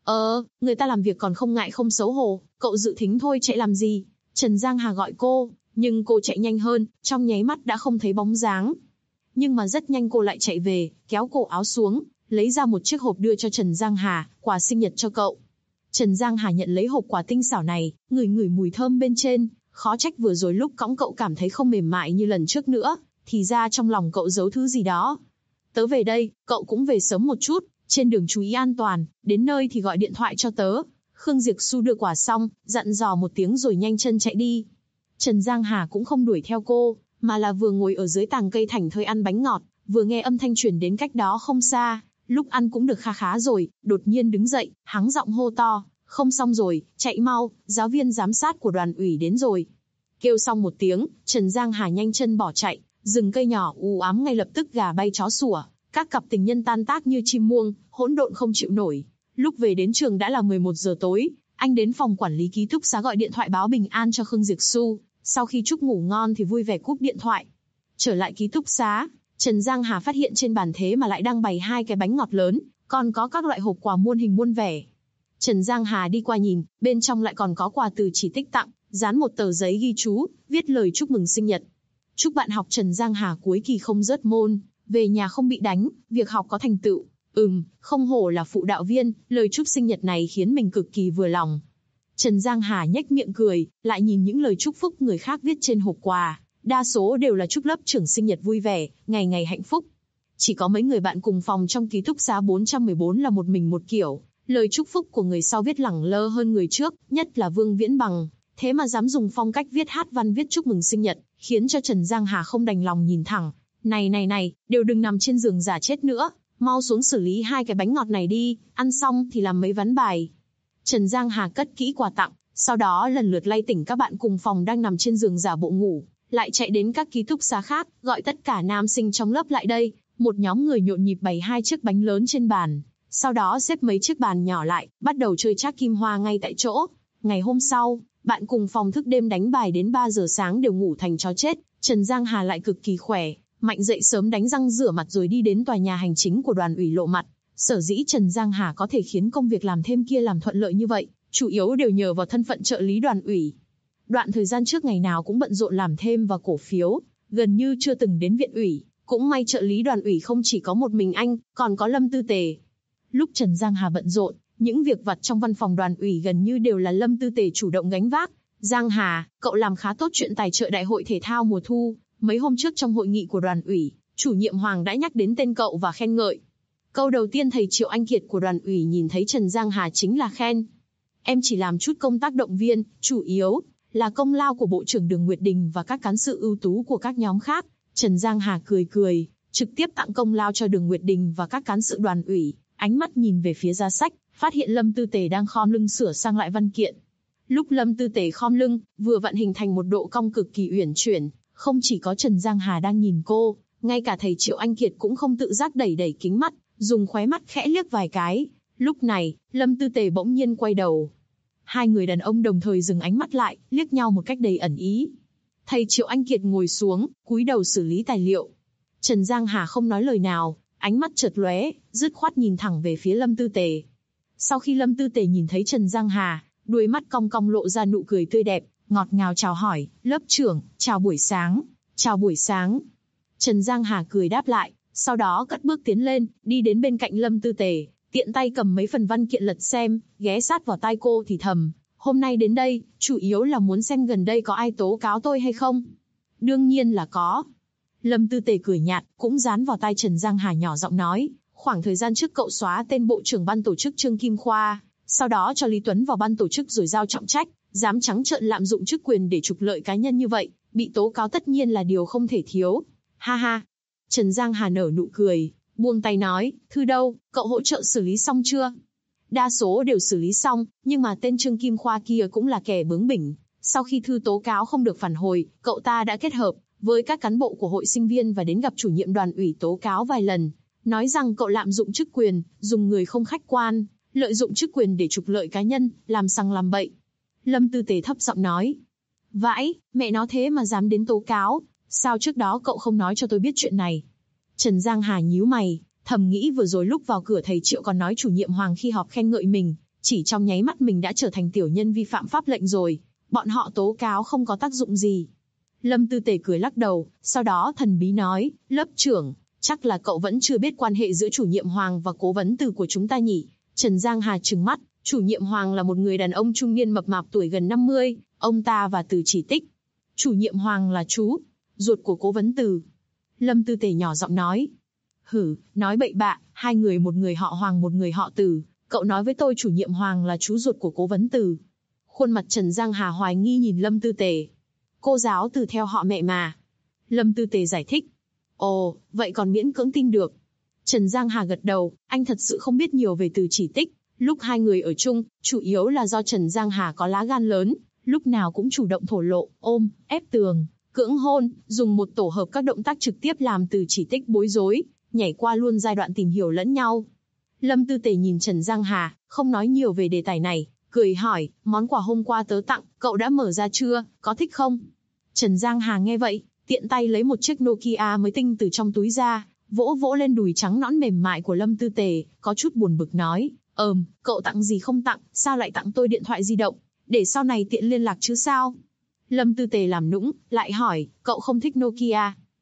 Người ta làm việc còn không ngại không xấu hổ, cậu dự thính thôi chạy làm gì? Trần Giang Hà gọi cô, nhưng cô chạy nhanh hơn, trong nháy mắt đã không thấy bóng dáng. Nhưng mà rất nhanh cô lại chạy về, kéo cổ áo xuống, lấy ra một chiếc hộp đưa cho Trần Giang Hà, quà sinh nhật cho cậu. Trần Giang Hà nhận lấy hộp quà tinh xảo này, ngửi mùi thơm bên trên, khó trách vừa rồi lúc cõng cậu cảm thấy không mềm mại như lần trước nữa, thì ra trong lòng cậu giấu thứ gì đó. Tớ về đây, cậu cũng về sớm một chút, trên đường chú ý an toàn, đến nơi thì gọi điện thoại cho tớ. Khương Diệp Xu đưa quà xong, dặn dò một tiếng rồi nhanh chân chạy đi. Trần Giang Hà cũng không đuổi theo cô, mà là vừa ngồi ở dưới tàng cây thảnh thơi ăn bánh ngọt, vừa nghe âm thanh truyền đến cách đó không xa. Lúc ăn cũng được khá rồi, đột nhiên đứng dậy, hắng giọng hô to, không xong rồi, chạy mau, giáo viên giám sát của đoàn ủy đến rồi. Kêu xong một tiếng, Trần Giang Hà nhanh chân bỏ chạy, rừng cây nhỏ u ám ngay lập tức gà bay chó sủa, các cặp tình nhân tan tác như chim muông, hỗn độn không chịu nổi. Lúc về đến trường đã là 11 giờ tối, anh đến phòng quản lý ký túc xá gọi điện thoại báo bình an cho Khương Diệp Xu, sau khi chúc ngủ ngon thì vui vẻ cúp điện thoại. Trở lại ký túc xá, Trần Giang Hà phát hiện trên bàn thế mà lại đang bày 2 cái bánh ngọt lớn, còn có các loại hộp quà muôn hình muôn vẻ. Trần Giang Hà đi qua nhìn, bên trong lại còn có quà từ chỉ tích tặng, dán một tờ giấy ghi chú, viết lời chúc mừng sinh nhật. Chúc bạn học Trần Giang Hà cuối kỳ không rớt môn, về nhà không bị đánh, việc học có thành tựu. Không hổ là phụ đạo viên, lời chúc sinh nhật này khiến mình cực kỳ vừa lòng. Trần Giang Hà nhếch miệng cười, lại nhìn những lời chúc phúc người khác viết trên hộp quà, đa số đều là chúc lớp trưởng sinh nhật vui vẻ, ngày ngày hạnh phúc. Chỉ có mấy người bạn cùng phòng trong ký túc xá 414 là một mình một kiểu, lời chúc phúc của người sau viết lẳng lơ hơn người trước, nhất là Vương Viễn Bằng, thế mà dám dùng phong cách viết hát văn viết chúc mừng sinh nhật, khiến cho Trần Giang Hà không đành lòng nhìn thẳng. Này, đều đừng nằm trên giường giả chết nữa, mau xuống xử lý 2 cái bánh ngọt này đi, ăn xong thì làm mấy ván bài. Trần Giang Hà cất kỹ quà tặng, sau đó lần lượt lay tỉnh các bạn cùng phòng đang nằm trên giường giả bộ ngủ, lại chạy đến các ký túc xá khác, gọi tất cả nam sinh trong lớp lại đây, một nhóm người nhộn nhịp bày 2 chiếc bánh lớn trên bàn, sau đó xếp mấy chiếc bàn nhỏ lại, bắt đầu chơi trác kim hoa ngay tại chỗ. Ngày hôm sau, bạn cùng phòng thức đêm đánh bài đến 3 giờ sáng đều ngủ thành chó chết, Trần Giang Hà lại cực kỳ khỏe, mạnh dậy sớm đánh răng rửa mặt rồi đi đến tòa nhà hành chính của đoàn ủy lộ mặt. Sở dĩ Trần Giang Hà có thể khiến công việc làm thêm kia làm thuận lợi như vậy, chủ yếu đều nhờ vào thân phận trợ lý đoàn ủy. Đoạn thời gian trước ngày nào cũng bận rộn làm thêm và cổ phiếu, gần như chưa từng đến viện ủy. Cũng may trợ lý đoàn ủy không chỉ có một mình anh, còn có Lâm Tư Tề. Lúc Trần Giang Hà bận rộn, những việc vặt trong văn phòng đoàn ủy gần như đều là Lâm Tư Tề chủ động gánh vác. Giang Hà, cậu làm khá tốt chuyện tài trợ đại hội thể thao mùa thu. Mấy hôm trước trong hội nghị của đoàn ủy, chủ nhiệm Hoàng đã nhắc đến tên cậu và khen ngợi. Câu đầu tiên thầy Triệu Anh Kiệt của đoàn ủy nhìn thấy Trần Giang Hà chính là khen. Em chỉ làm chút công tác động viên, chủ yếu là công lao của Bộ trưởng Đường Nguyệt Đình và các cán sự ưu tú của các nhóm khác. Trần Giang Hà cười, trực tiếp tặng công lao cho Đường Nguyệt Đình và các cán sự đoàn ủy, ánh mắt nhìn về phía giá sách, phát hiện Lâm Tư Tề đang khom lưng sửa sang lại văn kiện. Lúc Lâm Tư Tề khom lưng, vừa vặn hình thành một độ cong cực kỳ uyển chuyển, không chỉ có Trần Giang Hà đang nhìn cô, ngay cả thầy Triệu Anh Kiệt cũng không tự giác đẩy đẩy kính mắt, dùng khóe mắt khẽ liếc vài cái. Lúc này, Lâm Tư Tề bỗng nhiên quay đầu. Hai người đàn ông đồng thời dừng ánh mắt lại, liếc nhau một cách đầy ẩn ý. Thầy Triệu Anh Kiệt ngồi xuống, cúi đầu xử lý tài liệu. Trần Giang Hà không nói lời nào, ánh mắt chợt lóe, dứt khoát nhìn thẳng về phía Lâm Tư Tề. Sau khi Lâm Tư Tề nhìn thấy Trần Giang Hà, đuôi mắt cong cong lộ ra nụ cười tươi đẹp, ngọt ngào chào hỏi, lớp trưởng, chào buổi sáng, chào buổi sáng. Trần Giang Hà cười đáp lại, sau đó cất bước tiến lên, đi đến bên cạnh Lâm Tư Tề, tiện tay cầm mấy phần văn kiện lật xem, ghé sát vào tai cô thì thầm, hôm nay đến đây, chủ yếu là muốn xem gần đây có ai tố cáo tôi hay không. Đương nhiên là có. Lâm Tư Tề cười nhạt, cũng dán vào tai Trần Giang Hà nhỏ giọng nói, khoảng thời gian trước cậu xóa tên bộ trưởng ban tổ chức Trương Kim Khoa, sau đó cho Lý Tuấn vào ban tổ chức rồi giao trọng trách, dám trắng trợn lạm dụng chức quyền để trục lợi cá nhân như vậy, bị tố cáo tất nhiên là điều không thể thiếu. Ha ha. Trần Giang Hà nở nụ cười, buông tay nói, thư đâu, cậu hỗ trợ xử lý xong chưa? Đa số đều xử lý xong, nhưng mà tên Trương Kim Khoa kia cũng là kẻ bướng bỉnh. Sau khi thư tố cáo không được phản hồi, cậu ta đã kết hợp với các cán bộ của hội sinh viên và đến gặp chủ nhiệm đoàn ủy tố cáo vài lần, nói rằng cậu lạm dụng chức quyền, dùng người không khách quan, lợi dụng chức quyền để trục lợi cá nhân, làm sằng làm bậy. Lâm Tư Tề thấp giọng nói, vãi, mẹ nó thế mà dám đến tố cáo, sao trước đó cậu không nói cho tôi biết chuyện này? Trần Giang Hà nhíu mày, thầm nghĩ vừa rồi lúc vào cửa thầy Triệu còn nói chủ nhiệm Hoàng khi họp khen ngợi mình, chỉ trong nháy mắt mình đã trở thành tiểu nhân vi phạm pháp lệnh rồi, bọn họ tố cáo không có tác dụng gì. Lâm Tư Tề cười lắc đầu, sau đó thần bí nói, lớp trưởng, chắc là cậu vẫn chưa biết quan hệ giữa chủ nhiệm Hoàng và cố vấn Từ của chúng ta nhỉ? Trần Giang Hà trừng mắt, chủ nhiệm Hoàng là một người đàn ông trung niên mập mạp tuổi gần 50, ông ta và Từ chỉ tích. Chủ nhiệm Hoàng là chú ruột của cố vấn Từ. Lâm Tư Tề nhỏ giọng nói. Hử, nói bậy bạ, hai người, một người họ Hoàng một người họ Từ, cậu nói với tôi chủ nhiệm Hoàng là chú ruột của cố vấn Từ. Khuôn mặt Trần Giang Hà hoài nghi nhìn Lâm Tư Tề. Cô giáo Từ theo họ mẹ mà. Lâm Tư Tề giải thích. Ồ, vậy còn miễn cưỡng tin được. Trần Giang Hà gật đầu, anh thật sự không biết nhiều về Từ chỉ tích. Lúc hai người ở chung, chủ yếu là do Trần Giang Hà có lá gan lớn, lúc nào cũng chủ động thổ lộ, ôm, ép tường, cưỡng hôn, dùng một tổ hợp các động tác trực tiếp làm Từ chỉ tích bối rối, nhảy qua luôn giai đoạn tìm hiểu lẫn nhau. Lâm Tư Tề nhìn Trần Giang Hà, không nói nhiều về đề tài này, cười hỏi, món quà hôm qua tớ tặng, cậu đã mở ra chưa, có thích không? Trần Giang Hà nghe vậy, tiện tay lấy một chiếc Nokia mới tinh từ trong túi ra, vỗ vỗ lên đùi trắng nõn mềm mại của Lâm Tư Tề, có chút buồn bực nói, cậu tặng gì không tặng, sao lại tặng tôi điện thoại di động, để sau này tiện liên lạc chứ sao? Lâm Tư Tề làm nũng, lại hỏi, cậu không thích Nokia?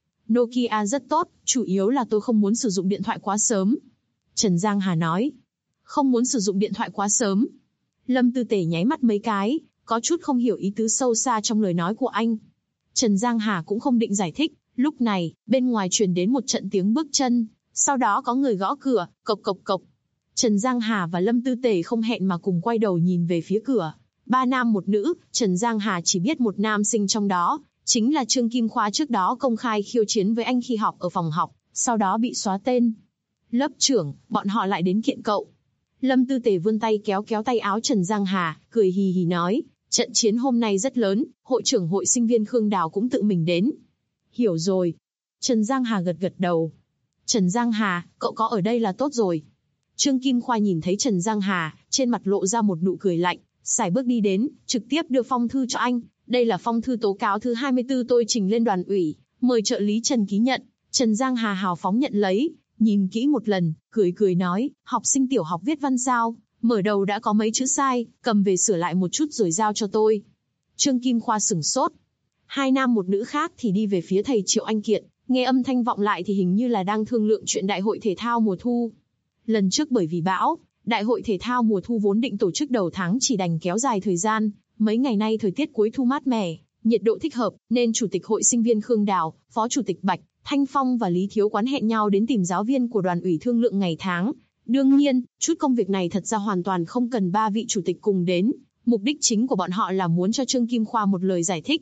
Nokia rất tốt, chủ yếu là tôi không muốn sử dụng điện thoại quá sớm. Trần Giang Hà nói, không muốn sử dụng điện thoại quá sớm. Lâm Tư Tề nháy mắt mấy cái, có chút không hiểu ý tứ sâu xa trong lời nói của anh. Trần Giang Hà cũng không định giải thích, lúc này, bên ngoài truyền đến một trận tiếng bước chân, sau đó có người gõ cửa, cộc cộc cộc. Trần Giang Hà và Lâm Tư Tề không hẹn mà cùng quay đầu nhìn về phía cửa. 3 nam 1 nữ, Trần Giang Hà chỉ biết một nam sinh trong đó, chính là Trương Kim Khoa trước đó công khai khiêu chiến với anh khi họp ở phòng học, sau đó bị xóa tên. Lớp trưởng, bọn họ lại đến kiện cậu. Lâm Tư Tề vươn tay kéo kéo tay áo Trần Giang Hà, cười hì hì nói, trận chiến hôm nay rất lớn, hội trưởng hội sinh viên Khương Đào cũng tự mình đến. Hiểu rồi. Trần Giang Hà gật gật đầu. Trần Giang Hà, cậu có ở đây là tốt rồi. Trương Kim Khoa nhìn thấy Trần Giang Hà, trên mặt lộ ra một nụ cười lạnh, sải bước đi đến, trực tiếp đưa phong thư cho anh. Đây là phong thư tố cáo thứ 24 tôi trình lên đoàn ủy, mời trợ lý Trần ký nhận. Trần Giang Hà hào phóng nhận lấy, nhìn kỹ một lần, cười cười nói, học sinh tiểu học viết văn sao, mở đầu đã có mấy chữ sai, cầm về sửa lại một chút rồi giao cho tôi. Trương Kim Khoa sửng sốt. 2 nam 1 nữ khác thì đi về phía thầy Triệu Anh Kiệt, nghe âm thanh vọng lại thì hình như là đang thương lượng chuyện đại hội thể thao mùa thu. Lần trước bởi vì bão, đại hội thể thao mùa thu vốn định tổ chức đầu tháng chỉ đành kéo dài thời gian, mấy ngày nay thời tiết cuối thu mát mẻ, nhiệt độ thích hợp, nên chủ tịch hội sinh viên Khương Đào, phó chủ tịch Bạch Thanh Phong và Lý Thiếu Quán hẹn nhau đến tìm giáo viên của đoàn ủy thương lượng ngày tháng. Đương nhiên, chút công việc này thật ra hoàn toàn không cần 3 vị chủ tịch cùng đến, mục đích chính của bọn họ là muốn cho Trương Kim Khoa một lời giải thích.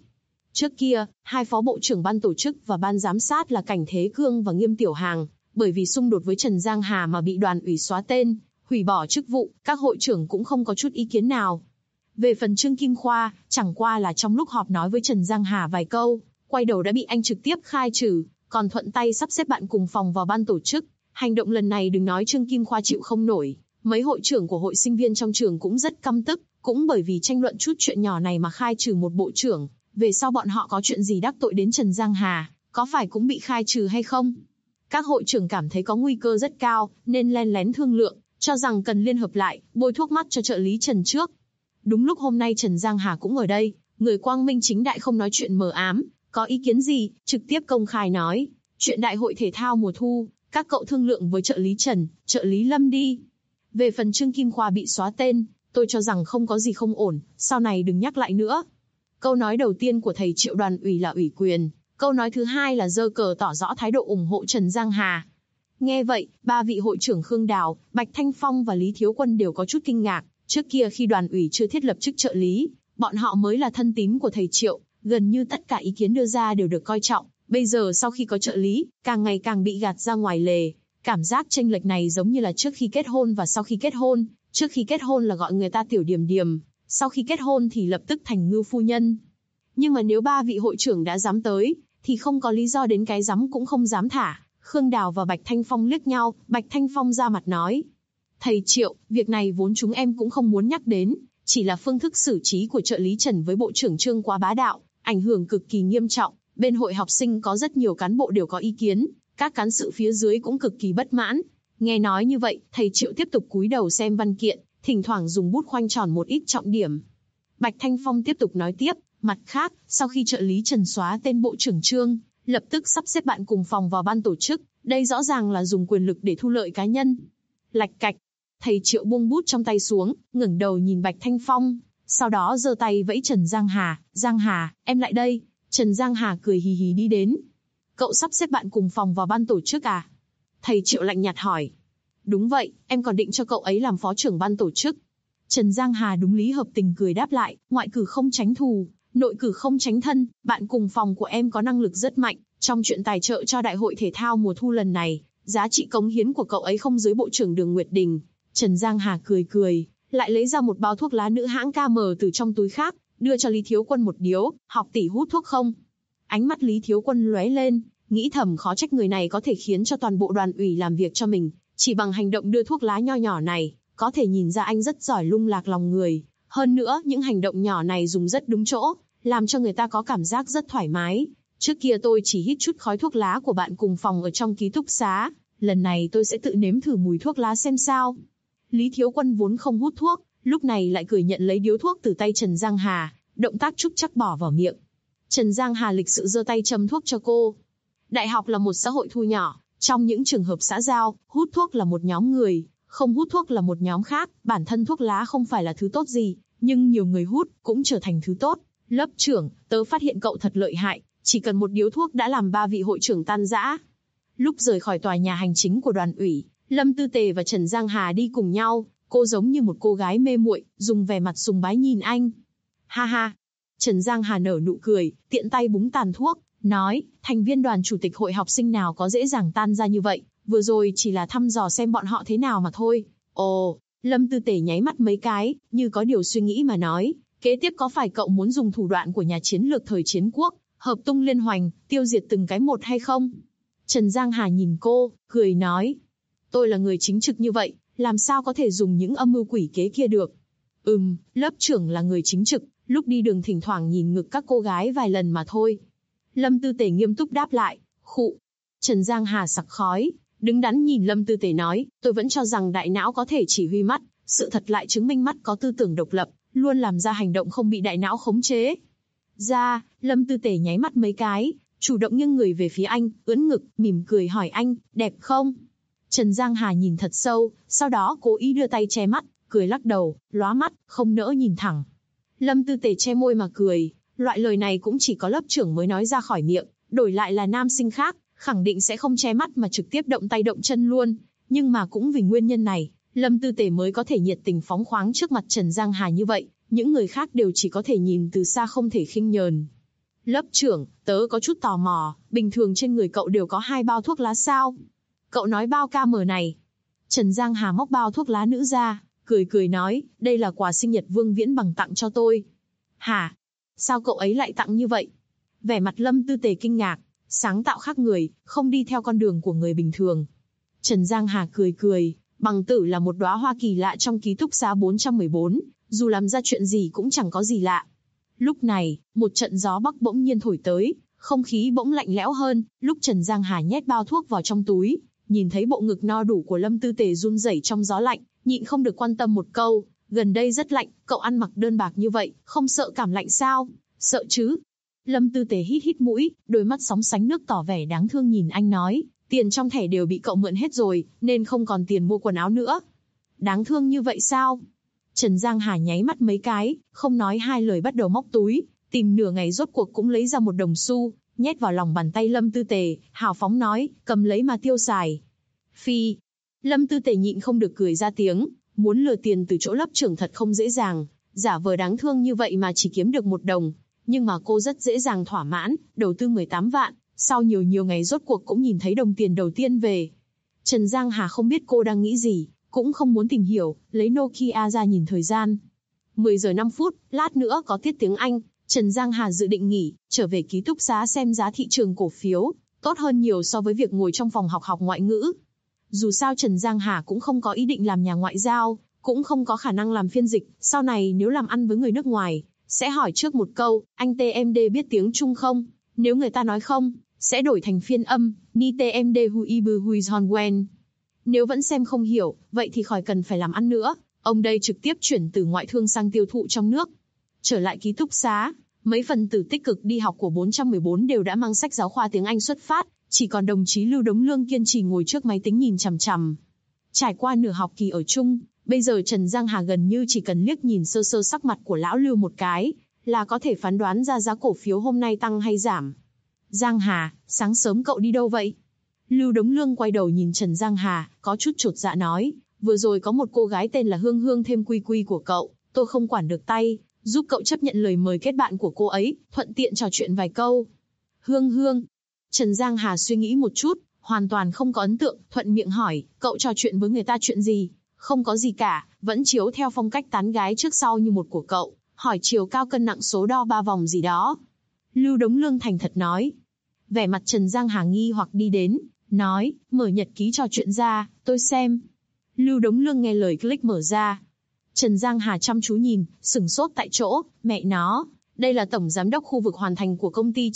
Trước kia, hai phó bộ trưởng ban tổ chức và ban giám sát là Cảnh Thế Cương và Nghiêm Tiểu Hàng, bởi vì xung đột với Trần Giang Hà mà bị đoàn ủy xóa tên, hủy bỏ chức vụ, các hội trưởng cũng không có chút ý kiến nào. Về phần Trương Kim Khoa, chẳng qua là trong lúc họp nói với Trần Giang Hà vài câu, quay đầu đã bị anh trực tiếp khai trừ, còn thuận tay sắp xếp bạn cùng phòng vào ban tổ chức. Hành động lần này đừng nói Trương Kim Khoa chịu không nổi, mấy hội trưởng của hội sinh viên trong trường cũng rất căm tức, cũng bởi vì tranh luận chút chuyện nhỏ này mà khai trừ một bộ trưởng, về sau bọn họ có chuyện gì đắc tội đến Trần Giang Hà, có phải cũng bị khai trừ hay không? Các hội trưởng cảm thấy có nguy cơ rất cao, nên len lén thương lượng, cho rằng cần liên hợp lại, bôi thuốc mắt cho trợ lý Trần trước. Đúng lúc hôm nay Trần Giang Hà cũng ở đây, người quang minh chính đại không nói chuyện mờ ám, có ý kiến gì, trực tiếp công khai nói, chuyện đại hội thể thao mùa thu, các cậu thương lượng với trợ lý Trần, trợ lý Lâm đi. Về phần Trương Kim Khoa bị xóa tên, tôi cho rằng không có gì không ổn, sau này đừng nhắc lại nữa. Câu nói đầu tiên của thầy Triệu đoàn ủy là ủy quyền, câu nói thứ hai là giơ cờ tỏ rõ thái độ ủng hộ Trần Giang Hà. Nghe vậy, ba vị hội trưởng Khương Đào, Bạch Thanh Phong và Lý Thiếu Quân đều có chút kinh ngạc. Trước kia khi đoàn ủy chưa thiết lập chức trợ lý, bọn họ mới là thân tín của thầy Triệu, gần như tất cả ý kiến đưa ra đều được coi trọng. Bây giờ sau khi có trợ lý, càng ngày càng bị gạt ra ngoài lề. Cảm giác chênh lệch này giống như là trước khi kết hôn và sau khi kết hôn. Trước khi kết hôn là gọi người ta tiểu điềm điềm, sau khi kết hôn thì lập tức thành ngưu phu nhân. Nhưng mà nếu ba vị hội trưởng đã dám tới, thì không có lý do đến cái dám cũng không dám thả. Khương Đào và Bạch Thanh Phong liếc nhau, Bạch Thanh Phong ra mặt nói. Thầy Triệu, việc này vốn chúng em cũng không muốn nhắc đến, chỉ là phương thức xử trí của trợ lý Trần với bộ trưởng Trương quá bá đạo, ảnh hưởng cực kỳ nghiêm trọng. Bên hội học sinh có rất nhiều cán bộ đều có ý kiến, các cán sự phía dưới cũng cực kỳ bất mãn. Nghe nói như vậy, thầy Triệu tiếp tục cúi đầu xem văn kiện, thỉnh thoảng dùng bút khoanh tròn một ít trọng điểm. Bạch Thanh Phong tiếp tục nói tiếp, mặt khác, sau khi trợ lý Trần xóa tên bộ trưởng Trương, lập tức sắp xếp bạn cùng phòng vào ban tổ chức, đây rõ ràng là dùng quyền lực để thu lợi cá nhân. Lạch cạch, thầy Triệu buông bút trong tay xuống, ngẩng đầu nhìn Bạch Thanh Phong, sau đó giơ tay vẫy Trần Giang Hà, em lại đây. Trần Giang Hà cười hì hì đi đến. Cậu sắp xếp bạn cùng phòng vào ban tổ chức à? Thầy Triệu lạnh nhạt hỏi. Đúng vậy, em còn định cho cậu ấy làm phó trưởng ban tổ chức. Trần Giang Hà đúng lý hợp tình cười đáp lại, ngoại cử không tránh thù, nội cử không tránh thân, bạn cùng phòng của em có năng lực rất mạnh, trong chuyện tài trợ cho đại hội thể thao mùa thu lần này, giá trị cống hiến của cậu ấy không dưới bộ trưởng Đường Nguyệt Đình. Trần Giang Hà cười, lại lấy ra một bao thuốc lá nữ hãng KM từ trong túi khác, đưa cho Lý Thiếu Quân một điếu, học tỷ hút thuốc không? Ánh mắt Lý Thiếu Quân lóe lên, nghĩ thầm khó trách người này có thể khiến cho toàn bộ đoàn ủy làm việc cho mình, chỉ bằng hành động đưa thuốc lá nho nhỏ này, có thể nhìn ra anh rất giỏi lung lạc lòng người. Hơn nữa, những hành động nhỏ này dùng rất đúng chỗ, làm cho người ta có cảm giác rất thoải mái. Trước kia tôi chỉ hít chút khói thuốc lá của bạn cùng phòng ở trong ký túc xá, lần này tôi sẽ tự nếm thử mùi thuốc lá xem sao. Lý Thiếu Quân vốn không hút thuốc, lúc này lại cười nhận lấy điếu thuốc từ tay Trần Giang Hà, động tác trúc chắc bỏ vào miệng. Trần Giang Hà lịch sự giơ tay châm thuốc cho cô. Đại học là một xã hội thu nhỏ, trong những trường hợp xã giao, hút thuốc là một nhóm người, không hút thuốc là một nhóm khác, bản thân thuốc lá không phải là thứ tốt gì, nhưng nhiều người hút cũng trở thành thứ tốt. Lớp trưởng, tớ phát hiện cậu thật lợi hại, chỉ cần một điếu thuốc đã làm ba vị hội trưởng tan rã. Lúc rời khỏi tòa nhà hành chính của đoàn ủy, Lâm Tư Tề và Trần Giang Hà đi cùng nhau, cô giống như một cô gái mê muội, dùng vẻ mặt sùng bái nhìn anh. Ha ha. Trần Giang Hà nở nụ cười, tiện tay búng tàn thuốc, nói, thành viên đoàn chủ tịch hội học sinh nào có dễ dàng tan ra như vậy, vừa rồi chỉ là thăm dò xem bọn họ thế nào mà thôi. Ồ, Lâm Tư Tề nháy mắt mấy cái, như có điều suy nghĩ mà nói, kế tiếp có phải cậu muốn dùng thủ đoạn của nhà chiến lược thời chiến quốc, hợp tung liên hoành, tiêu diệt từng cái một hay không? Trần Giang Hà nhìn cô, cười nói, tôi là người chính trực như vậy, làm sao có thể dùng những âm mưu quỷ kế kia được? Lớp trưởng là người chính trực, lúc đi đường thỉnh thoảng nhìn ngực các cô gái vài lần mà thôi. Lâm Tư Tề nghiêm túc đáp lại, khụ. Trần Giang Hà sặc khói, đứng đắn nhìn Lâm Tư Tề nói, tôi vẫn cho rằng đại não có thể chỉ huy mắt, sự thật lại chứng minh mắt có tư tưởng độc lập, luôn làm ra hành động không bị đại não khống chế. Lâm Tư Tề nháy mắt mấy cái, chủ động nghiêng người về phía anh, ưỡn ngực, mỉm cười hỏi anh, đẹp không? Trần Giang Hà nhìn thật sâu, sau đó cố ý đưa tay che mắt, cười lắc đầu, lóa mắt, không nỡ nhìn thẳng. Lâm Tư Tề che môi mà cười, loại lời này cũng chỉ có lớp trưởng mới nói ra khỏi miệng, đổi lại là nam sinh khác, khẳng định sẽ không che mắt mà trực tiếp động tay động chân luôn. Nhưng mà cũng vì nguyên nhân này, Lâm Tư Tề mới có thể nhiệt tình phóng khoáng trước mặt Trần Giang Hà như vậy, những người khác đều chỉ có thể nhìn từ xa không thể khinh nhờn. Lớp trưởng, tớ có chút tò mò, bình thường trên người cậu đều có 2 bao thuốc lá sao? Cậu nói bao KM này. Trần Giang Hà móc bao thuốc lá nữ ra, cười cười nói, đây là quà sinh nhật Vương Viễn Bằng tặng cho tôi. Hả? Sao cậu ấy lại tặng như vậy? Vẻ mặt Lâm Tư Tề kinh ngạc, sáng tạo khác người, không đi theo con đường của người bình thường. Trần Giang Hà cười cười, Bằng tử là một đóa hoa kỳ lạ trong ký túc xá 414, dù làm ra chuyện gì cũng chẳng có gì lạ. Lúc này, một trận gió bắc bỗng nhiên thổi tới, không khí bỗng lạnh lẽo hơn, lúc Trần Giang Hà nhét bao thuốc vào trong túi, nhìn thấy bộ ngực no đủ của Lâm Tư Tề run rẩy trong gió lạnh, nhịn không được quan tâm một câu, gần đây rất lạnh, cậu ăn mặc đơn bạc như vậy, không sợ cảm lạnh sao? Sợ chứ? Lâm Tư Tề hít hít mũi, đôi mắt sóng sánh nước tỏ vẻ đáng thương nhìn anh nói, tiền trong thẻ đều bị cậu mượn hết rồi, nên không còn tiền mua quần áo nữa. Đáng thương như vậy sao? Trần Giang Hà nháy mắt mấy cái, không nói hai lời bắt đầu móc túi, tìm nửa ngày rốt cuộc cũng lấy ra một đồng xu, nhét vào lòng bàn tay Lâm Tư Tề, hào phóng nói, cầm lấy mà tiêu xài. Phi. Lâm Tư Tề nhịn không được cười ra tiếng, muốn lừa tiền từ chỗ lớp trưởng thật không dễ dàng, giả vờ đáng thương như vậy mà chỉ kiếm được 1 đồng. Nhưng mà cô rất dễ dàng thỏa mãn, đầu tư 18 vạn, sau nhiều ngày rốt cuộc cũng nhìn thấy đồng tiền đầu tiên về. Trần Giang Hà không biết cô đang nghĩ gì, cũng không muốn tìm hiểu, lấy Nokia ra nhìn thời gian. 10 giờ 5 phút, lát nữa có tiết tiếng Anh, Trần Giang Hà dự định nghỉ, trở về ký túc xá xem giá thị trường cổ phiếu, tốt hơn nhiều so với việc ngồi trong phòng học ngoại ngữ. Dù sao Trần Giang Hà cũng không có ý định làm nhà ngoại giao, cũng không có khả năng làm phiên dịch, sau này nếu làm ăn với người nước ngoài, sẽ hỏi trước một câu, anh TMD biết tiếng Trung không? Nếu người ta nói không, sẽ đổi thành phiên âm, ni TMD hu ibu hui wen. Nếu vẫn xem không hiểu, vậy thì khỏi cần phải làm ăn nữa, ông đây trực tiếp chuyển từ ngoại thương sang tiêu thụ trong nước. Trở lại ký túc xá, mấy phần tử tích cực đi học của 414 đều đã mang sách giáo khoa tiếng Anh xuất phát, chỉ còn đồng chí Lưu Đống Lương kiên trì ngồi trước máy tính nhìn chằm chằm. Trải qua nửa học kỳ ở chung, bây giờ Trần Giang Hà gần như chỉ cần liếc nhìn sơ sơ sắc mặt của lão Lưu một cái, là có thể phán đoán ra giá cổ phiếu hôm nay tăng hay giảm. Giang Hà, sáng sớm cậu đi đâu vậy? Lưu Đống Lương quay đầu nhìn Trần Giang Hà, có chút chột dạ nói, vừa rồi có một cô gái tên là Hương Hương thêm quy quy của cậu, tôi không quản được tay, giúp cậu chấp nhận lời mời kết bạn của cô ấy, thuận tiện trò chuyện vài câu. Hương Hương. Trần Giang Hà suy nghĩ một chút, hoàn toàn không có ấn tượng, thuận miệng hỏi, cậu trò chuyện với người ta chuyện gì? Không có gì cả, vẫn chiếu theo phong cách tán gái trước sau như một của cậu, hỏi chiều cao cân nặng số đo 3 vòng gì đó. Lưu Đống Lương thành thật nói. Vẻ mặt Trần Giang Hà nghi hoặc đi đến, nói, mở nhật ký trò chuyện ra, tôi xem. Lưu Đống Lương nghe lời click mở ra. Trần Giang Hà chăm chú nhìn, sửng sốt tại chỗ, mẹ nó, đây là tổng giám đốc khu vực hoàn thành của công ty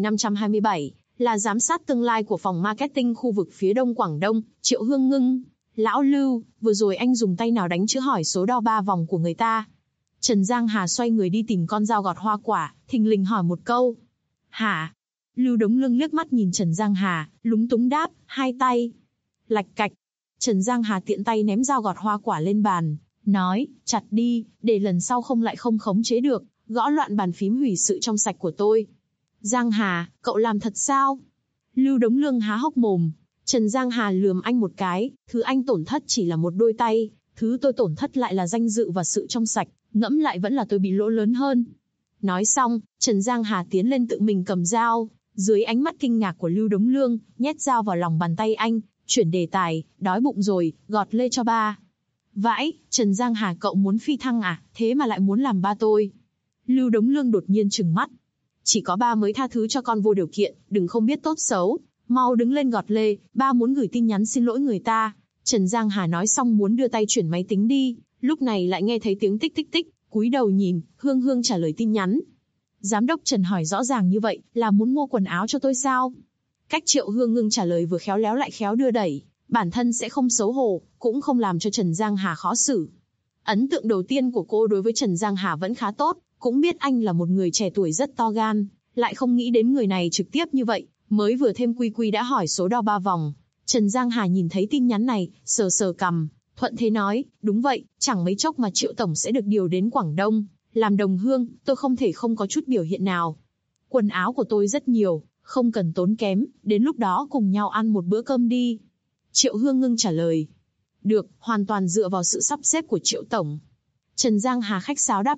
9527, là giám sát tương lai của phòng marketing khu vực phía đông Quảng Đông, Triệu Hương Ngưng. Lão Lưu, vừa rồi anh dùng tay nào đánh chữ hỏi số đo 3 vòng của người ta? Trần Giang Hà xoay người đi tìm con dao gọt hoa quả, thình lình hỏi một câu. Hả? Lưu Đống Lương liếc mắt nhìn Trần Giang Hà, lúng túng đáp, 2 tay. Lạch cạch. Trần Giang Hà tiện tay ném dao gọt hoa quả lên bàn, nói, chặt đi, để lần sau lại không khống chế được, gõ loạn bàn phím hủy sự trong sạch của tôi. Giang Hà, cậu làm thật sao? Lưu Đống Lương há hốc mồm. Trần Giang Hà lườm anh một cái, thứ anh tổn thất chỉ là một đôi tay, thứ tôi tổn thất lại là danh dự và sự trong sạch, ngẫm lại vẫn là tôi bị lỗ lớn hơn. Nói xong, Trần Giang Hà tiến lên tự mình cầm dao, dưới ánh mắt kinh ngạc của Lưu Đống Lương, nhét dao vào lòng bàn tay anh, chuyển đề tài, đói bụng rồi, gọt lê cho ba. Vãi, Trần Giang Hà cậu muốn phi thăng à, thế mà lại muốn làm ba tôi. Lưu Đống Lương đột nhiên trừng mắt. Chỉ có ba mới tha thứ cho con vô điều kiện, đừng không biết tốt xấu. Mau đứng lên gọt lê, ba muốn gửi tin nhắn xin lỗi người ta. Trần Giang Hà nói xong muốn đưa tay chuyển máy tính đi, lúc này lại nghe thấy tiếng tích tích tích, cúi đầu nhìn, Hương Hương trả lời tin nhắn. Giám đốc Trần hỏi rõ ràng như vậy, là muốn mua quần áo cho tôi sao? Cách Triệu Hương Hương trả lời vừa khéo léo lại khéo đưa đẩy, bản thân sẽ không xấu hổ, cũng không làm cho Trần Giang Hà khó xử. Ấn tượng đầu tiên của cô đối với Trần Giang Hà vẫn khá tốt, cũng biết anh là một người trẻ tuổi rất to gan, lại không nghĩ đến người này trực tiếp như vậy, mới vừa thêm quy quy đã hỏi số đo 3 vòng. Trần Giang Hà nhìn thấy tin nhắn này, sờ sờ cằm, thuận thế nói, đúng vậy, chẳng mấy chốc mà Triệu Tổng sẽ được điều đến Quảng Đông, làm đồng hương, tôi không thể không có chút biểu hiện nào. Quần áo của tôi rất nhiều, không cần tốn kém, đến lúc đó cùng nhau ăn một bữa cơm đi. Triệu Hương Ngưng trả lời. Được, hoàn toàn dựa vào sự sắp xếp của Triệu Tổng. Trần Giang Hà khách sáo đáp lại,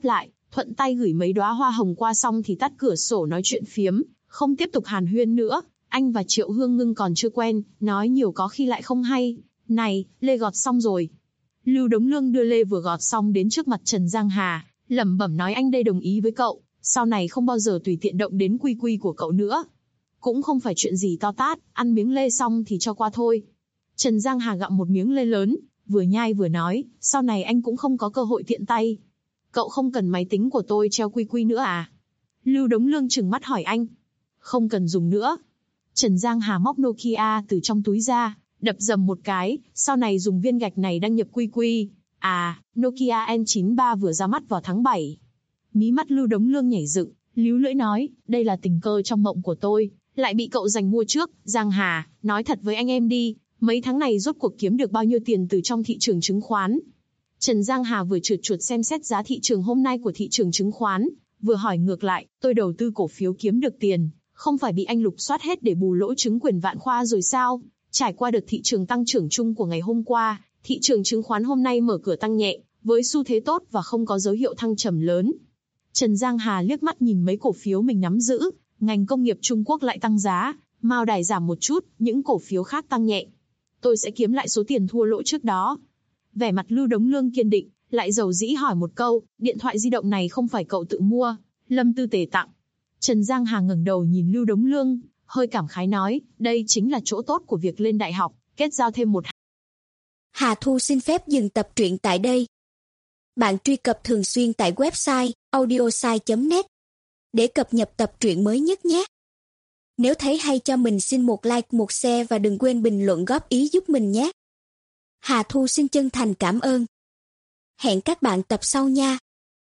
thuận tay gửi mấy đóa hoa hồng qua xong thì tắt cửa sổ nói chuyện phiếm, không tiếp tục hàn huyên nữa. Anh và Triệu Hương Ngưng còn chưa quen, nói nhiều có khi lại không hay. Này, lê gọt xong rồi. Lưu Đống Lương đưa lê vừa gọt xong đến trước mặt Trần Giang Hà, lẩm bẩm nói anh đây đồng ý với cậu, sau này không bao giờ tùy tiện động đến quy quy của cậu nữa. Cũng không phải chuyện gì to tát, ăn miếng lê xong thì cho qua thôi. Trần Giang Hà gặm một miếng lê lớn, vừa nhai vừa nói, sau này anh cũng không có cơ hội tiện tay. Cậu không cần máy tính của tôi treo quy quy nữa à? Lưu Đống Lương trừng mắt hỏi anh. Không cần dùng nữa. Trần Giang Hà móc Nokia từ trong túi ra, đập dầm một cái, sau này dùng viên gạch này đăng nhập quy quy. À, Nokia N93 vừa ra mắt vào tháng 7. Mí mắt Lưu Đống Lương nhảy dựng, líu lưỡi nói, đây là tình cờ trong mộng của tôi, lại bị cậu giành mua trước. Giang Hà, nói thật với anh em đi, mấy tháng này rốt cuộc kiếm được bao nhiêu tiền từ trong thị trường chứng khoán? Trần Giang Hà vừa trượt chuột xem xét giá thị trường hôm nay của thị trường chứng khoán, vừa hỏi ngược lại, tôi đầu tư cổ phiếu kiếm được tiền, không phải bị anh lục soát hết để bù lỗ chứng quyền Vạn Khoa rồi sao? Trải qua đợt thị trường tăng trưởng chung của ngày hôm qua, thị trường chứng khoán hôm nay mở cửa tăng nhẹ, với xu thế tốt và không có dấu hiệu thăng trầm lớn. Trần Giang Hà liếc mắt nhìn mấy cổ phiếu mình nắm giữ, ngành công nghiệp Trung Quốc lại tăng giá, Mao Đài giảm một chút, những cổ phiếu khác tăng nhẹ. Tôi sẽ kiếm lại số tiền thua lỗ trước đó. Vẻ mặt Lưu Đống Lương kiên định, lại dầu dĩ hỏi một câu, điện thoại di động này không phải cậu tự mua, Lâm Tư Tề tặng. Trần Giang Hà ngẩng đầu nhìn Lưu Đống Lương, hơi cảm khái nói, đây chính là chỗ tốt của việc lên đại học, kết giao thêm một. Hà Thu xin phép dừng tập truyện tại đây. Bạn truy cập thường xuyên tại website audiosai.net để cập nhật tập truyện mới nhất nhé. Nếu thấy hay cho mình xin một like, một share và đừng quên bình luận góp ý giúp mình nhé. Hà Thu xin chân thành cảm ơn. Hẹn các bạn tập sau nha.